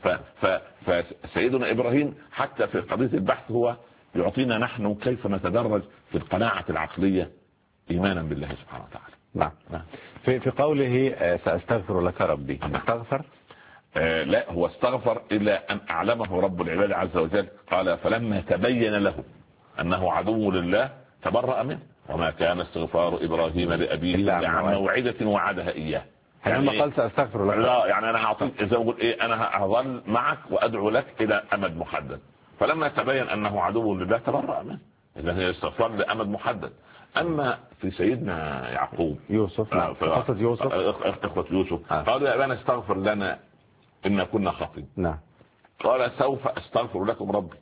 فسيدنا إبراهيم حتى في قضية البحث هو يعطينا نحن كيف نتدرج في القناعة العقلية إيمانا بالله سبحانه وتعالى. نعم. في قوله سأستغفر لك ربي، استغفر؟ لا، هو استغفر إلى أن أعلمه رب العباد عز وجل. قال فلما تبين له أنه عدو لله تبرأ منه، وما كان استغفار إبراهيم لأبيه إلا عن موعدة وعدها إياه. يعني قال سأستغفر لك، لا يعني أنا هعطيك زي ما أقول أنا هظل معك وأدعو لك إلى أمد محدد. فلما تبين أنه عدو لله تبرأ منه، إذا هي استغفار لأمد محدد. أما في سيدنا يعقوب يوسف، قصة يوسف، إخوة يوسف، قالوا يا أبانا استغفر لنا إن كنا خاطئين. نعم. قال سوف أستغفر لكم ربي.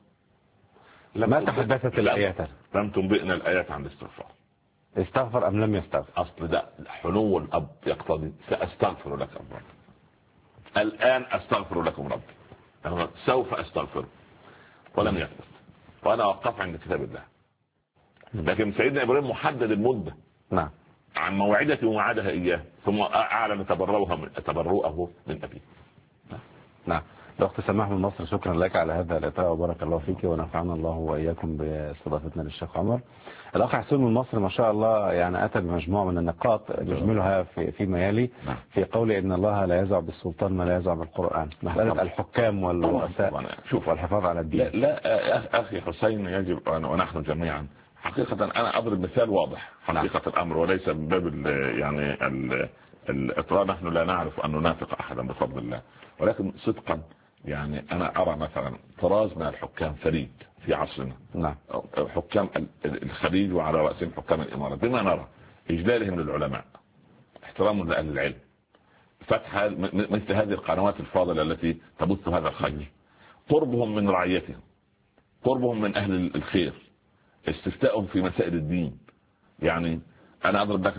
ما تحدثت الآيات؟ لم تنبئنا الآيات عن الاستغفار. استغفر أم لم يستغفر؟ أصل ده حنو الأب يقتضي سأستغفر لكم ربي، الآن أستغفر لكم ربي، سوف أستغفر، ولم يثبت. وأنا وقف عند كتاب الله. لكن سيدنا إبراهيم محدد المدة. نعم. عن موعدة وعدها إياه، ثم أعلن تبرؤه من أبيه. نعم. الأخت سماح من مصر، شكرا لك على هذا اللقاء وبارك الله فيك ونفعنا الله وإياكم باستضافتنا للشيخ عمر. الأخ حسين من مصر ما شاء الله يعني أتى بمجموعة من النقاط نجملها فيما يلي في قول إن الله لا يزع بالسلطان ما لا يزع بالقرآن، مسألة الحكام والرؤساء والحفاظ على الدين. لا أخي حسين، يجب ونحن جميعا حقيقة أنا أضرب مثال واضح حقيقة الأمر وليس من باب يعني الإطراء. نحن لا نعرف أن ننافق أحدا بفضل الله، ولكن صدقا يعني أنا أرى مثلا طراز من الحكام فريد في عصرنا. نعم. حكام الخليج وعلى رأسهم حكام الإمارات، بما نرى إجلالهم للعلماء، احترامهم لأهل العلم، فتح مثل هذه القنوات الفاضلة التي تبث هذا الخير، قربهم من رعيتهم، قربهم من أهل الخير، استفتاءهم في مسائل الدين. يعني أنا أضرب لك مثال،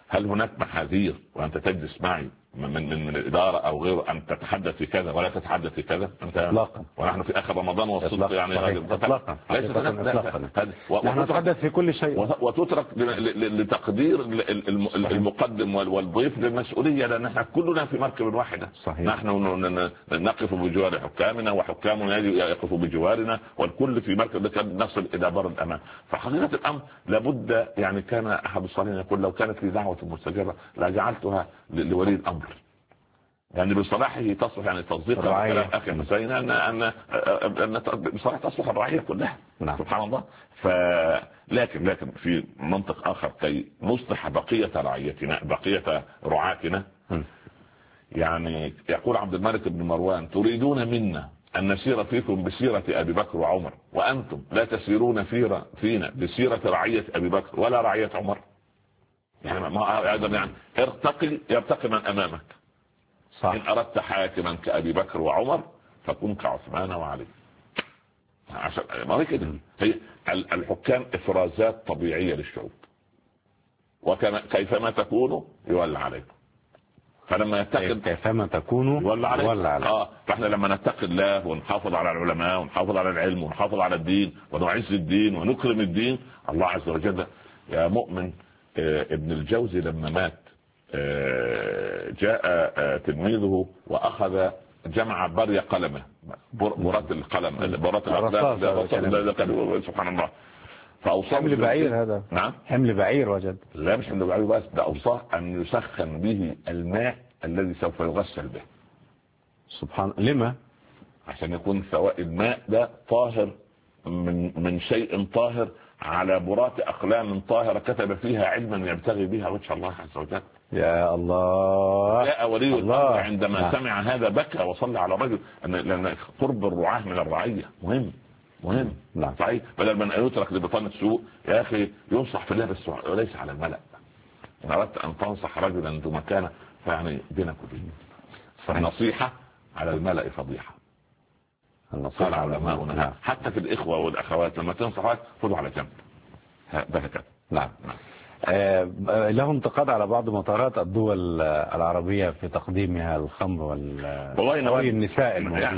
هل هناك محاذير وانت تجلس معي من الاداره او غيره ان تتحدث في كذا ولا تتحدث في كذا؟ انت اطلاقا. ونحن في اخر رمضان والصدق يعني اطلاقا ليس نحن نتحدث في كل شيء، وتترك لتقدير المقدم والضيف للمسؤوليه، لان احنا كلنا في مركب واحده. صحيح. نحن نقف بجوار حكامنا وحكامنا يقفوا بجوارنا، والكل في مركب نصل الى بر الامان. فحقيقه الامر لابد، يعني كان احد الصالحين يقول لو كانت لي دعوه مستجابه لجعلتها لولي الامر، يعني بصلاحه تصلح، يعني تصديق كلام اخي حسين ان بصراحه تصلح الرعيه كلها. نعم. سبحان الله. لكن في منطق اخر كي نصلح بقيه رعيتنا بقيه رعاتنا. يعني يقول عبد الملك بن مروان: تريدون منا ان نسير فيكم بسيره ابي بكر وعمر وانتم لا تسيرون فينا بسيره رعيه ابي بكر ولا رعيه عمر. يعني ما يعني يرتقي من امامك. صح. إن أردت حاكما كأبي بكر وعمر فكن كعثمان وعلي. ما هي كده. هي الحكام إفرازات طبيعية للشعوب، وكيفما تكونوا يولى عليكم. فلما يتقد كيفما تكونوا يولى عليكم. فاحنا لما نتقي الله ونحافظ على العلماء ونحافظ على العلم ونحافظ على الدين ونعز الدين ونكرم الدين، الله عز وجل. يا مؤمن، ابن الجوزي لما مات جاء تلميذه واخذ جمع بري قلمه، برات القلم، برات الاقلام، سبحان الله. فاوصاه حمل بعير هذا. نعم، حمل بعير وجد. لا مش حمل بعير بس، ده اوصاه ان يسخن به الماء الذي سوف يغسل به. سبحان. لما؟ عشان يكون سواء الماء ده طاهر من شيء طاهر على برات اقلام طاهره كتب فيها علما يبتغي بها وجه الله عز وجل. يا الله. جاء ولي الامر عندما سمع هذا بكى وصلى على الرجل، لان قرب الرعاة من الرعيه مهم. نعم. صحيح. بدل من ان يترك لبطانه سوء، يا اخي ينصح في الله بس وليس على الملأ. ان اردت ان تنصح رجلا ذو مكانه فيعني بينك وبينه. النصيحه على الملأ فضيحه. قال علماؤنا حتى في الاخوه والاخوات لما تنصح خذوا على جنب. هكذا. نعم. له انتقاد على بعض مطارات الدول العربية في تقديمها الخمر والنساء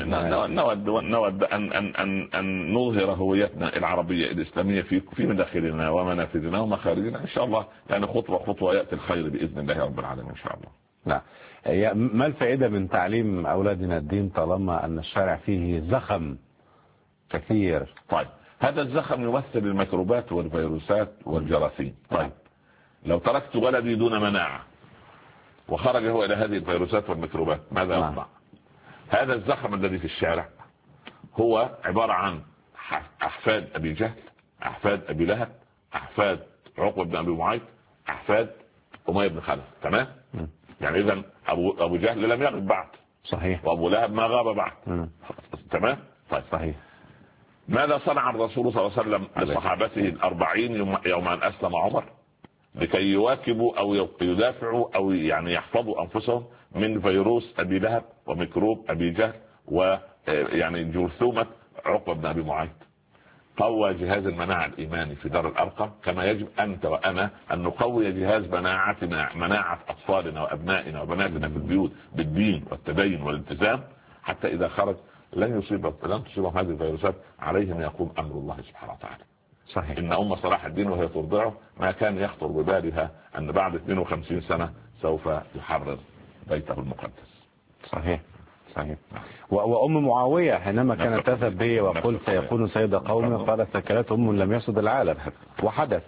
نود أن نظهر هويتنا العربية الإسلامية في مداخلنا ومنافذنا ومخارجنا إن شاء الله، يعني خطوة يأتي الخير بإذن الله رب العالمين إن شاء الله. نعم. ما الفائدة من تعليم أولادنا الدين طالما أن الشارع فيه زخم كثير؟ طيب، هذا الزخم يمثل الميكروبات والفيروسات والجراثيم. طيب، لو تركت ولدي دون مناعة وخرج هو إلى هذه الفيروسات والميكروبات ماذا يصنع؟ هذا الزخم الذي في الشارع هو عبارة عن أحفاد أبي جهل، أحفاد أبي لهب، أحفاد عقبة بن أبي معيط، أحفاد أمية بن خلف. تمام؟ يعني إذن أبو جهل لم يغب بعد. صحيح. وأبو لهب ما غاب بعد. تمام؟ طيب. صحيح. ماذا صنع الرسول صلى الله عليه وسلم لصحابته 40 يوم أن أسلم عمر لكي يواكبوا أو يدافعوا أو يعني يحفظوا أنفسهم من فيروس أبي لهب وميكروب أبي جهل ويعني جرثومة عقبة بن أبي معيط؟ قوى جهاز المناعة الإيماني في دار الأرقم كما يجب أنت وأنا أن نقوي جهاز مناعة أطفالنا وأبنائنا وبناتنا في البيوت بالدين والتدين والالتزام، حتى إذا خرج لن تصيبهم هذه الفيروسات. عليهم يقوم أمر الله سبحانه وتعالى. صحيح. إن أم صلاح الدين وهي ترضعه ما كان يخطر ببالها أن بعد 52 سنة سوف يحرر بيته المقدس. صحيح. صحيح. وأم معاوية حينما كانت تذهب به وقلت سيكون سيد قومي قالت ثكلت أم لم يسد العالم، وحدث.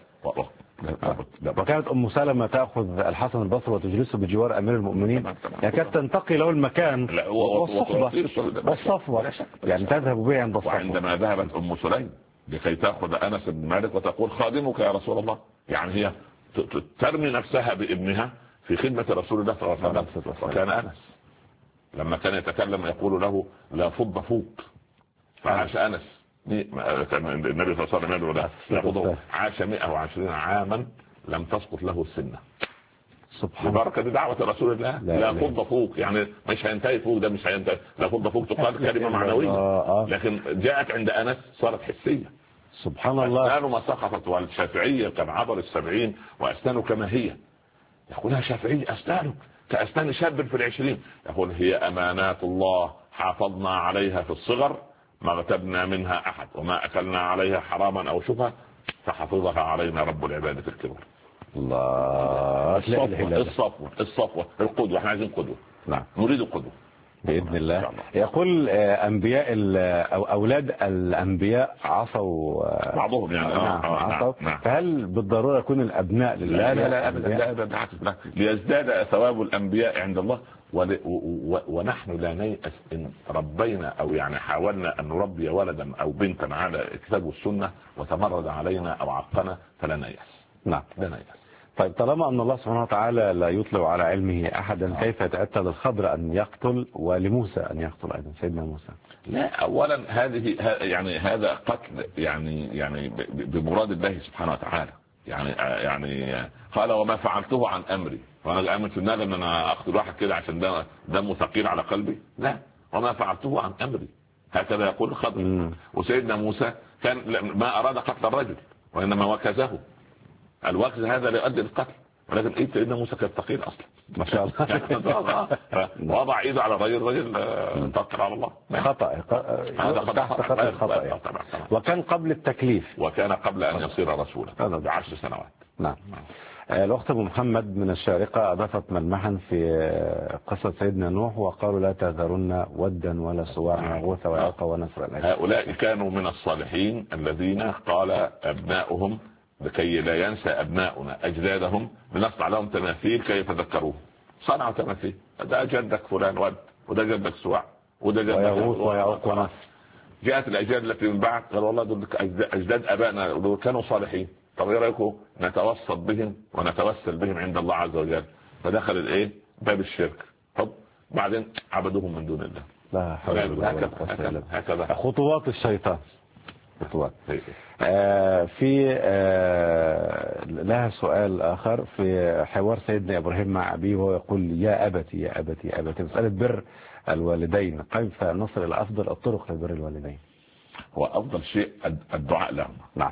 وكانت أم سلمة تأخذ الحسن البصري وتجلسه بجوار أمير المؤمنين، يعني كانت تنتقي له المكان والصحبة والصفوة، يعني تذهب به عند الصفوة. وعندما ذهبت أم سليم لكي تأخذ أنس بن مالك وتقول خادمك يا رسول الله، يعني هي ترمي نفسها بابنها في خدمة رسول الله صلى الله عليه وسلم. وكان أنس لما كان يتكلم يقول له لا فض فوق، فعاش أنس النبي صلى الله عليه وسلم يقول عاش 120 عاما لم تسقط له السنة. سبحان ببركة دعوة رسول الله. لا فض فوق، يعني مش هينتهي فوق، ده مش هينتهي. لا فض فوق تقال كلمة معنوية لكن جاءت عند أنس صارت حسية. سبحان الله. أسنانه ما سقطت، والشافعية كان عبر 70 وأسنانه كما هي. يقول يا شافعي أسنانك كأسنان شاب في العشرين. يقول هي أمانات الله حافظنا عليها في الصغر ما اغتبنا منها أحد وما أكلنا عليها حراما أو شبهة فحفظها علينا رب العباد في الكبر. الله. الصفوة القدوة. احنا عايزين قدوة. نعم نريد قدوة بإذن الله. يقول أنبياء أو أولاد الأنبياء عصوا بعضهم يعني عصوا. فهل بالضرورة يكون الأبناء لا لا لا أبدا لا أبدا ليزداد ثواب الأنبياء عند الله. ونحن لا نيأس إن ربينا أو يعني حاولنا أن نربي ولدا أو بنتا على الكتاب والسنة وتمرد علينا أو عقنا فلا نيأس. نعم لا نيأس. طيب طالما أن الله سبحانه وتعالى لا يطلع على علمه أحدا كيف يتأتى للخضر أن يقتل ولموسى أن يقتل أيضا سيدنا موسى؟ لا أولا هذه يعني هذا قتل يعني بمراد الله سبحانه وتعالى. يعني قال وما فعلته عن أمري وأنا أمن في النار أن أنا أقتل واحد كده عشان دمه ثقيل على قلبي. لا وما فعلته عن أمري هكذا يقول الخضر. وسيدنا موسى كان ما أراد قتل الرجل وإنما وكزه. الوكز هذا لا يؤدي للقتل ولكن ايه سيدنا موسى كان ثقيل اصلا ما شاء الله. وضع ايده على الرجل توكل على الله. خطأ هذا خطأ. وكان قبل التكليف وكان قبل ان يصير رسولا ب10 سنوات. نعم. الأخت أبو محمد من الشارقة أضافت ملمحا في قصة سيدنا نوح وقالوا لا تذرن ودا ولا سواعا وغوث ويعوق ونسرا. هؤلاء كانوا من الصالحين الذين قال أبناؤهم لكي لا ينسى أبناؤنا أجدادهم لنصنع لهم تماثيل كي يتذكروه. صنعوا تماثيل. ده جدك فلان ود وده جدك سواع وده جدك ويغوث ويعوق ونسر. جاءت الأجداد التي من بعد قال والله دول أجداد أبائنا ودول كانوا صالحين. طب ايه رايكم نتوسط بهم ونتوسل بهم عند الله عز وجل. فدخل الايه باب الشرك. طب بعدين عبدوهم من دون الله. لا حول ولا قوة إلا بالله. هكذا خطوات الشيطان. خطوات. في لها سؤال آخر في حوار سيدنا إبراهيم مع أبيه وهو يقول يا أبتي يا أبتي يا أبتي. مسألة بر الوالدين كيف نصل إلى أفضل الطرق لبر الوالدين؟ هو أفضل شيء الدعاء لهم. نعم.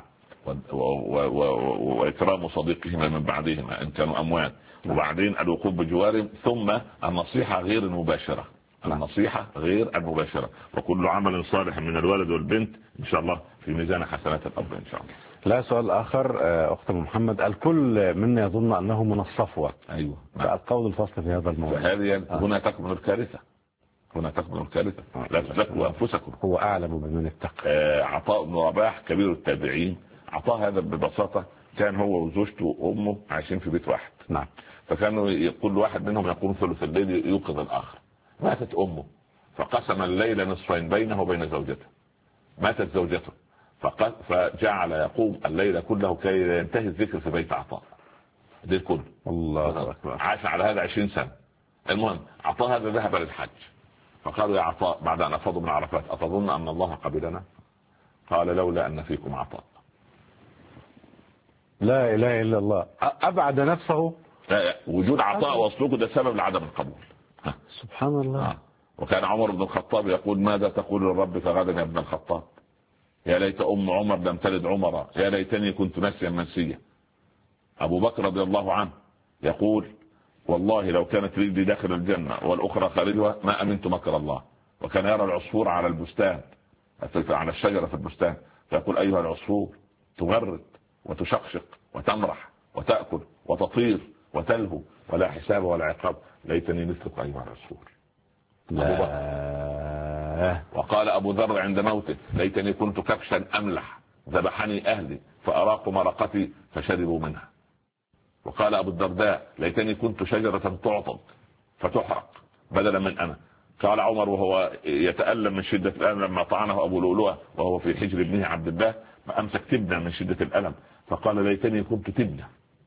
وإكرام صديقهما من بعدهما إن كانوا أموات. وبعدين الوقوف بجوارهم ثم النصيحة غير المباشرة. النصيحة غير المباشرة. وكل عمل صالح من الولد والبنت إن شاء الله في ميزان حسنات الأب إن شاء الله. لا سؤال آخر أخت محمد الكل منا يظن أنه من الصفوة. أيوة. القول الفصل في هذا الموضوع. هنا تكمن الكارثة. هنا تكمن الكارثة. لا تزكوا أنفسكم. هو أعلم بمن اتقى. عطاء بن رباح كبير التابعين. عطاء هذا ببساطة كان هو وزوجته وأمه عايشين في بيت واحد. نعم. فكانوا كل واحد منهم يقوم ثلث الليل يوقظ الآخر. ماتت أمه فقسم الليل نصفين بينه وبين زوجته. ماتت زوجته فجعل يقوم الليل كله كي ينتهي الذكر في بيت عطاء. ده كله. الله أكبر. عاش على هذا 20 سنة. المهم عطاء هذا ذهب للحج فقالوا يا عطاء بعد أن أفضوا من عرفات أتظن أن الله قبلنا؟ قال لولا أن فيكم عطاء. لا إله إلا الله. أبعد نفسه. وجود عطاء وسلوكه ده سبب لعدم القبول. سبحان الله. وكان عمر بن الخطاب يقول ماذا تقول لربك غدا يا ابن الخطاب؟ يا ليت أم عمر لم تلد عمر يا ليتني كنت نسيا منسيا. أبو بكر رضي الله عنه يقول والله لو كانت رجلي داخل الجنة والأخرى خارجها ما أمنت مكر الله. وكان يرى العصفور على البستان على الشجرة في البستان فيقول أيها العصفور تغرد وتشقشق وتمرح وتأكل وتطير وتلهو ولا حساب ولا عقاب ليتني مثلك أيها العصفور. لا. وقال أبو ذر عند موته ليتني كنت كبشا أملح ذبحني أهلي فأراقوا مرقتي فشربوا منها. وقال أبو الدرداء ليتني كنت شجرة تعطب فتحرق بدلا من أنا. قال عمر وهو يتألم من شدة الألم لما طعنه أبو لؤلؤة وهو في حجر ابنه عبد الله ما أمسك تبنى من شدة الألم فقال ليتني كنت تبنى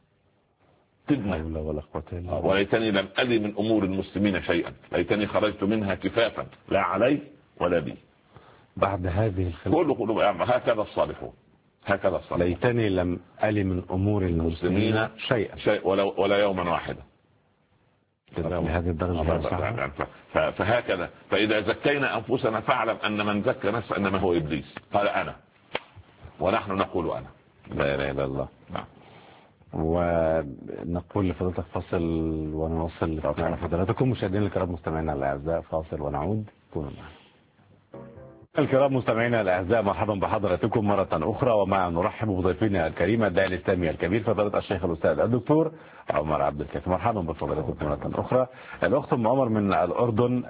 وليتني لم ألي من أمور المسلمين شيئا ليتني خرجت منها كفافا لا علي ولا بي. بعد هذه الخلافة كل هكذا الصالحون هكذا الصالحون. ليتني لم ألي من أمور المسلمين شيئا ولا يوما واحدا. لهذه الدرجة. فهكذا فإذا زكينا أنفسنا فاعلم أن من زكى نفسه إنما هو إبليس. قال أنا ونحن نقول أنا. لا إله إلا الله. نعم. ونقول لفضيلتك فاصل ونواصل مع فضيلتكم. مشاهدينا الكرام مستمعينا الاعزاء، فاصل ونعود، كونوا معنا. الكرام مستمعينا الاعزاء، مرحبا بحضراتكم مره اخرى، ومع نرحب بضيفنا الكريم الداعي الاسلامي الكبير فضيله الشيخ الاستاذ الدكتور عمر عبد الكافي. مرحبا بفضيلتكم مره اخرى. الاخت ام عمر من الاردن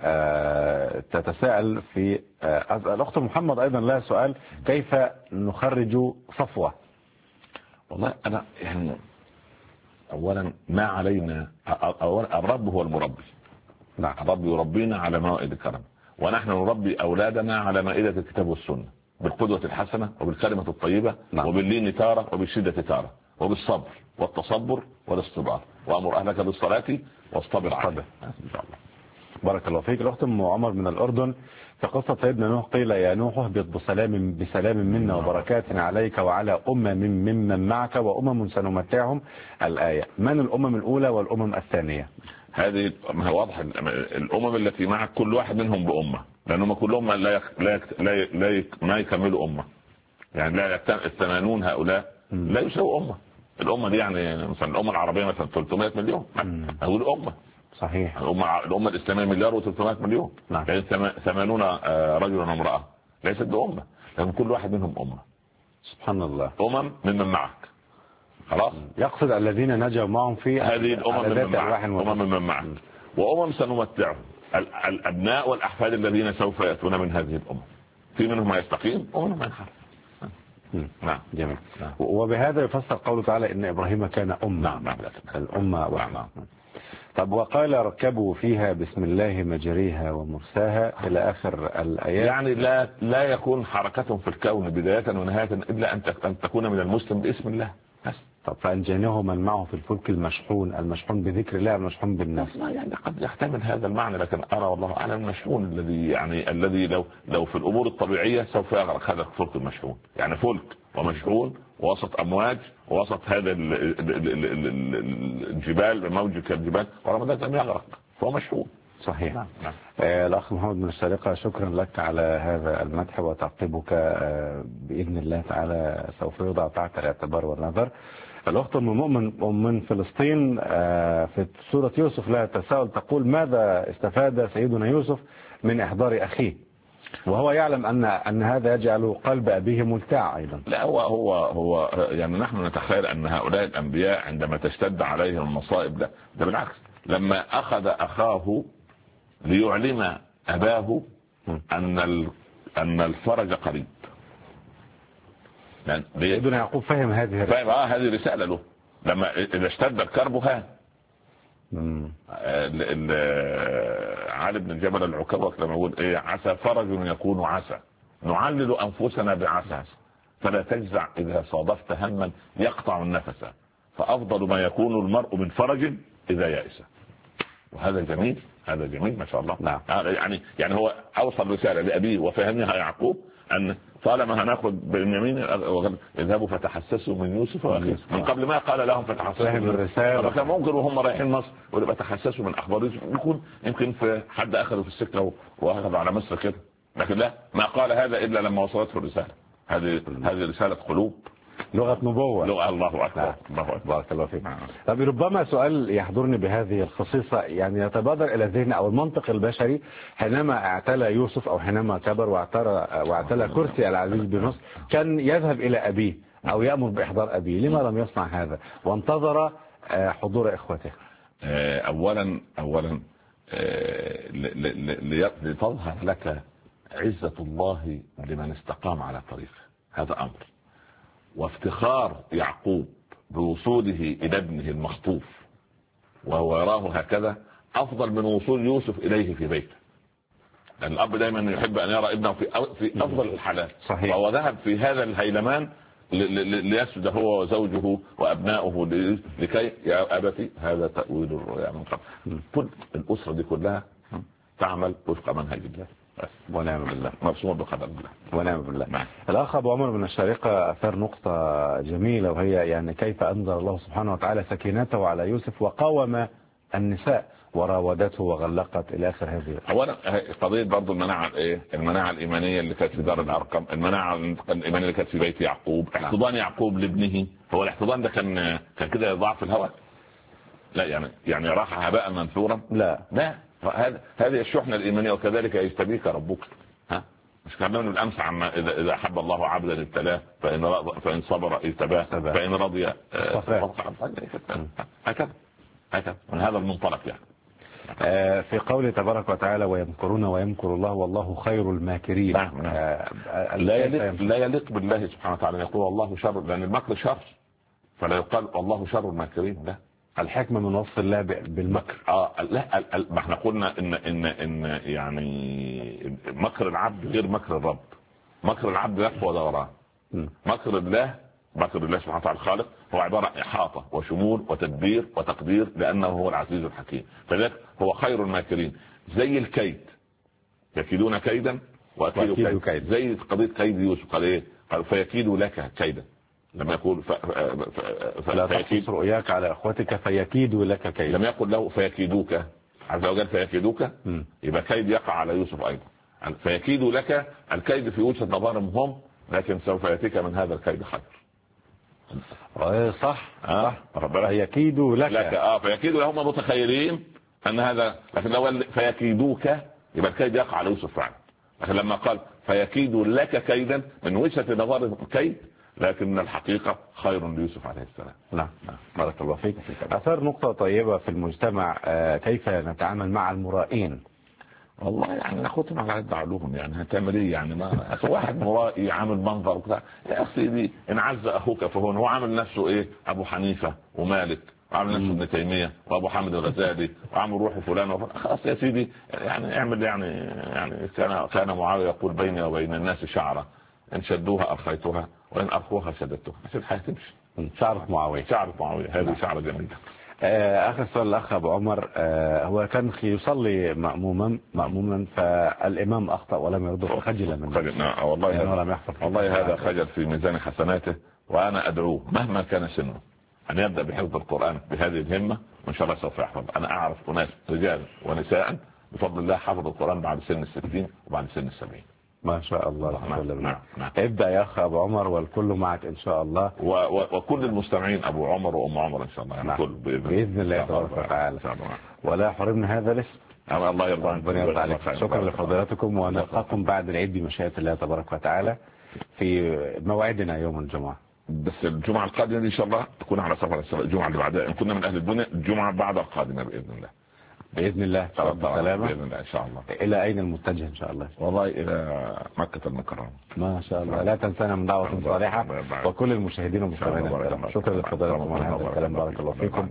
تتساءل في الاخت محمد ايضا لها سؤال: كيف نخرج صفوه؟ والله انا يعني اولا ما علينا، اولا الرب هو المربي. نعم. الرب يربينا على موائد الكرم، ونحن نربي أولادنا على مائدة الكتاب والسنة، بالقدوة الحسنة وبالكلمة الطيبة. نعم. وباللين تارة وبالشدة تارة وبالصبر والتصبر والاصطبار، وأمر أهلك بالصلاة واصطبر عليها. بارك الله فيك. الأخت أم عمر من الأردن: في قصة سيدنا نوح قيل يا نوح اهبط بسلام منا وبركات عليك وعلى ممن معك وأمم سنمتعهم. الآية: من الأمم الأولى والأمم الثانية؟ هذه واضح، الأمم التي معك كل واحد منهم بأمة، لأنهم كلهم ما يكملوا أمة، يعني لا 80 هؤلاء لا يساوي أمة. الأمة دي يعني مثلا الأمة العربية مثلا 300 مليون، أقول أمة. صحيح. الأمة الإسلامية 1,300 مليون. نعم. يعني 80 رجلا وامرأة ليست بأمة، لأن كل واحد منهم أمة. سبحان الله. أمم ممن معك. خلاص. يقصد الذين نجوا معهم في هذه الأمم ممن معك، وأمم سنمتعهم، الأبناء والأحفاد الذين سوف يأتون من هذه الأمم، في منهم ما يستقيم ومنهم ما ينحرف. نعم. جميل. نعم. وبهذا يفسر قوله تعالى إن إبراهيم كان أمة. نعم. الأمة. نعم. طب وقال ركبوا فيها بسم الله مجريها ومرساها إلى آخر الآيات. يعني لا يكون حركة في الكون بداية ونهاية إلا أن تكون من المسلم باسم الله بس. طب فأنجيناه من معه في الفلك المشحون بذكر الله، المشحون بالنفس. يعني قد يحتمل هذا المعنى، لكن أرى والله أعلم المشحون الذي لو في الأمور الطبيعية سوف يغرق هذا الفلك المشحون، يعني فلك ومشحون وسط أمواج ووسط هذا الجبال، موج كالجبال، ورغم ذلك لم يغرق، فهو مشحون. صحيح. نعم. الأخ محمد من الشارقة: شكرا لك على هذا المدح، وتعقيبك بإذن الله تعالى سوف يوضع تحت الاعتبار والنظر. الأخت من فلسطين في سورة يوسف لها تساؤل، تقول: ماذا استفاد سيدنا يوسف من إحضار أخيه وهو يعلم أن هذا يجعل قلب أبيه ملتاع أيضا؟ لا، هو يعني نحن نتخيل أن هؤلاء الأنبياء عندما تشتد عليهم المصائب ده بالعكس، لما أخذ أخاه ليعلم أباه أن الفرج قريب. سيدنا يعقوب فهم هذه الرسالة. هذه رسالة له، لما إذا اشتد الكرب هان. علي بن الجبل العكوك لما يقول إيه: عسى فرج يكون عسى، نعلل أنفسنا بعسى، فلا تجزع إذا صادفت هما يقطع النفس، فأفضل ما يكون المرء من فرج إذا يأس. وهذا جميل، هذا جميل ما شاء الله. نعم. يعني هو أوصل رسالة لأبيه وفهمها يعقوب أن طالما هناخذ باليمين اذهبوا فتحسسوا من يوسف واخيه، من قبل ما قال لهم فتحسسوا من الرسالة. فكان ممكن وهم رايحين مصر ويبقى تحسسوا من اخبار يوسف، يكون يمكن في حد اخذه في السكه واخذ على مصر كده، لكن لا، ما قال هذا الا لما وصلته الرساله. هذه رساله قلوب، لغة نبوة. الله أكبر. الله أكبر. بارك الله فيك. طب ربما سؤال يحضرني بهذه الخصيصة، يعني يتبادر إلى الذهن أو المنطق البشري حينما اعتلى يوسف أو حينما كبر واعتلى كرسي العزيز بمصر، كان يذهب إلى أبيه أو يأمر بإحضار أبيه، لما لم يصنع هذا وانتظر حضور إخوته؟ أولا لتظهر لك عزة الله لمن استقام على طريقه، هذا أمر. وافتخار يعقوب بوصوله إلى ابنه المخطوف وهو يراه هكذا أفضل من وصول يوسف إليه في بيته، لأن الأب دائما يحب أن يرى ابنه في أفضل الحالات. صحيح. وهو ذهب في هذا الهيلمان ليسجد هو وزوجه وأبناؤه لكي يا أبتي هذا تأويل الرؤيا من قبل. كل الأسرة دي كلها تعمل وفق منهج الله. ونعم بالله. مبسوط بقدر الله. ونعم بالله. الأخ أبو عمر من الشارقة أثار نقطة جميلة، وهي يعني كيف أنزل الله سبحانه وتعالى سكينته على يوسف وقاوم النساء وراودته وغلقت إلى آخر هذه. أولا قضية برضو المناعة المناعة الإيمانية اللي كانت في دار الأرقم، المناعة الإيمانية اللي كانت في بيت يعقوب، احتضان يعقوب لابنه، هو الاحتضان ده كان كده ضعف الهواء؟ لا يعني راح هباء منثورا؟ لا هذه الشحنة الإيمانية. وكذلك يجتبيك ربك. مش كلامنا الأمس عما إذا أحب الله عبدا ابتلاه فإن صبر اجتباه فإن رضي هكذا من هذا المنطلق يعني. في قوله تبارك وتعالى ويمكرون ويمكر الله والله خير الماكرين. لا يليق بالله سبحانه وتعالى يقول الله شر، لأن المكر شر، فلا يقال الله شر الماكرين. لا، الحكمة من وصف الله بالمكر. لا، ما احنا قلنا ان يعني مكر العبد غير مكر الرب. مكر العبد لف ودوران. مكر الله سبحانه وتعالى الخالق هو عبارة عن إحاطة وشمول وتدبير وتقدير، لأنه هو العزيز الحكيم، فذلك هو خير الماكرين. زي الكيد، يكيدون كيدا وأكيد كيد. زي قضية كيد يوسف، قال ايه؟ قال فيكيدوا لك كيدا. لما يقول فلا تقصص رؤياك على اخوتك فيكيدوا لك كيدا، لم يقل له فيكيدوك. عز وجل فيكيدوك يبقى كيد يقع على يوسف ايضا. فيكيدوا لك، الكيد في وجهة نظرهم هم، لكن سوف ياتيك من هذا الكيد خير. صح. فيكيدوا لك فيكيدوا هم متخيلين ان هذا، لكن لو فيكيدوك يبقى الكيد يقع على يوسف فعلا. لكن لما قال فيكيدوا لك كيدا من وجهة نظرهم كيد، لكن الحقيقة خير ليوسف عليه السلام. نعم. بارك الله فيك. أثار نقطة طيبة في المجتمع، كيف نتعامل مع المرائين؟ والله يعني ناخدهم على قد عقلهم، يعني هتعمل ايه يعني؟ ما واحد مرائي عامل منظر وكذا، يا اخي دي ان عز اخوك فهو هو عامل نفسه ايه؟ ابو حنيفة ومالك، وعامل نفسه ابن تيمية وابو حامد الغزالي، وعامل روح فلان خلاص يا سيدي يعني اعمل يعني كان معاوية يقول بيني وبين الناس شعرة ان شدوها ارخيتها وان ارخوها شددتها. عشان الحياة تمشي. شعرة معاوية هذه شعرة جميلة. اخر سؤال الاخ ابو عمر، هو كان يصلي مأموما فالامام اخطأ ولم يرده فخجل منه. والله هذا خجل في ميزان حسناته، وانا ادعوه مهما كان سنه ان يبدأ بحفظ القرآن بهذه الهمة، وان شاء الله سوف يحفظ. انا اعرف اناس رجال ونساء بفضل الله حفظوا القرآن بعد سن 60 وبعد سن 70. ما شاء الله. نعم. ابدأ يا أخ أبو عمر والكل معك إن شاء الله، وكل المستمعين أبو عمر وأم عمر إن شاء الله. نعم. بإذن الله تبارك وتعالى. ولا حرمنا هذا الاسم. الله يرضى عليك. شكرا لفضيلتكم، ونلقاكم بعد العيد بمشيئة الله تبارك وتعالى في موعدنا يوم الجمعة. بس الجمعة القادمة إن شاء الله تكون على سفر الجمعة اللي بعدها، إن كنا من أهل الدنيا الجمعة بعد القادمة بإذن الله سلامة. بإذن الله إن شاء الله. إلى أين المتجه إن شاء الله؟ والله إلى مكة المكرمة. ما شاء الله. لا تنسانا من دعوة صالحة، وكل المشاهدين والمستمعين. شكرا لفضيلتكم على هذا الكلام، بارك الله فيكم.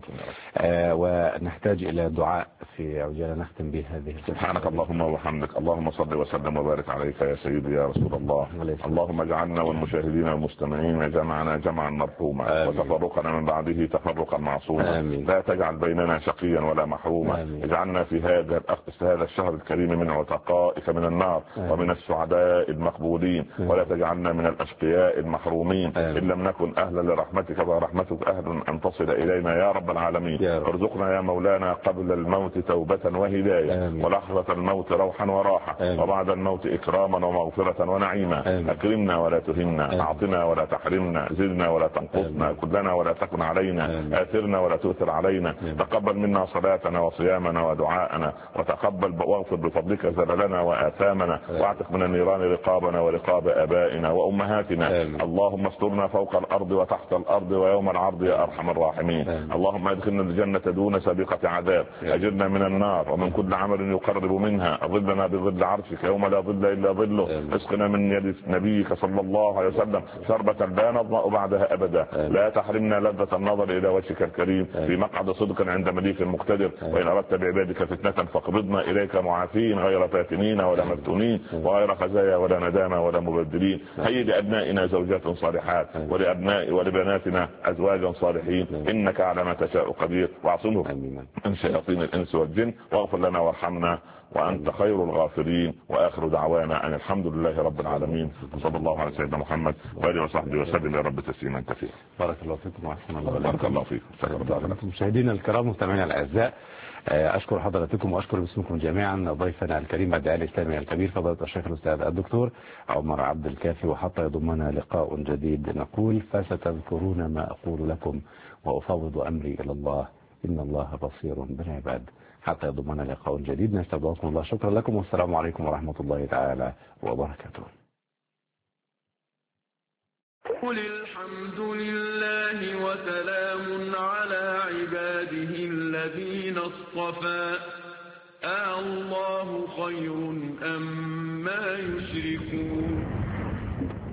ونحتاج إلى دعاء في عجالة نختم به هذه. سبحانك اللهم وبحمدك، اللهم صل وسلم وبارك عليك يا سيدي يا رسول الله. اللهم اجعلنا والمشاهدين والمستمعين جمعنا جمعا مرحوما، وتفرقنا من بعده تفرقا معصوما. لا تجعل بيننا شقيا ولا محروما. اجعلنا في هذا الشهر الكريم من عتقائك من النار ومن السعداء المقبولين، ولا تجعلنا من الأشقياء المحرومين. إن لم نكن أهلا لرحمتك فرحمتك أهل أن تصل إلينا يا رب العالمين. ارزقنا يا مولانا قبل الموت توبة وهداية، ولحظة الموت روحا وراحة، وبعد الموت إكراما ومغفرة ونعيما. أكرمنا ولا تهنا، أعطنا ولا تحرمنا، زدنا ولا تنقصنا، كلنا ولا تكن علينا، آثرنا ولا تؤثر علينا. تقبل منا صلاتنا وصيامنا ودعاءنا، وتقبل واغفر بفضلك زللنا وآثامنا، واعتق من النيران رقابنا ورقاب آبائنا وأمهاتنا. اللهم استرنا فوق الأرض وتحت الأرض ويوم العرض يا أرحم الراحمين. اللهم ادخلنا الجنة دون سابقة عذاب، أجرنا من النار ومن كل عمل يقرب منها، ظلنا بظل عرشك يوم لا ظل إلا ظله. اسقنا من يد نبيك صلى الله عليه وسلم شربة لا نظمأ بعدها أبدا. لا تحرمنا لذة النظر إلى وجهك الكريم في مقعد صدق عند مليك مقتدر. وإن أردت بعبادك فتنة فاقبضنا إليك معافين غير فاتنين ولا مفتونين، وغير خزايا ولا ندامة ولا مبدلين. هيئ لأبنائنا زوجات صالحات، ولبناتنا أزواجا صالحين، إنك على ما تشاء قدير. واعصمهم من شياطين الإنس والجن والجن، واغفر لنا وارحمنا وأنت خير الغافرين. وآخر دعوانا أن الحمد لله رب العالمين، وصلى الله على سيدنا محمد وآله وصحبه وسلم يا رب تسليما كثيرا. بارك الله فيكم وأحسن الله إليكم. بارك الله فيكم. مشاهدينا الكرام مستمعينا الأعزاء، أشكر حضراتكم وأشكر باسمكم جميعا ضيفنا الكريم الداعية الإسلامي الكبير فضيلة الشيخ الأستاذ الدكتور عمر عبد الكافي. وحتى يضمنا لقاء جديد نقول فستذكرون ما أقول لكم وأفوض أمري إلى الله إن الله بصير بالعباد. حتى يضمنا لقاء جديد نستودعكم الله. شكرا لكم والسلام عليكم ورحمة الله تعالى وبركاته. قل الحمد لله وسلام على عباده الذين اصطفى الله خير أم ما يشركون.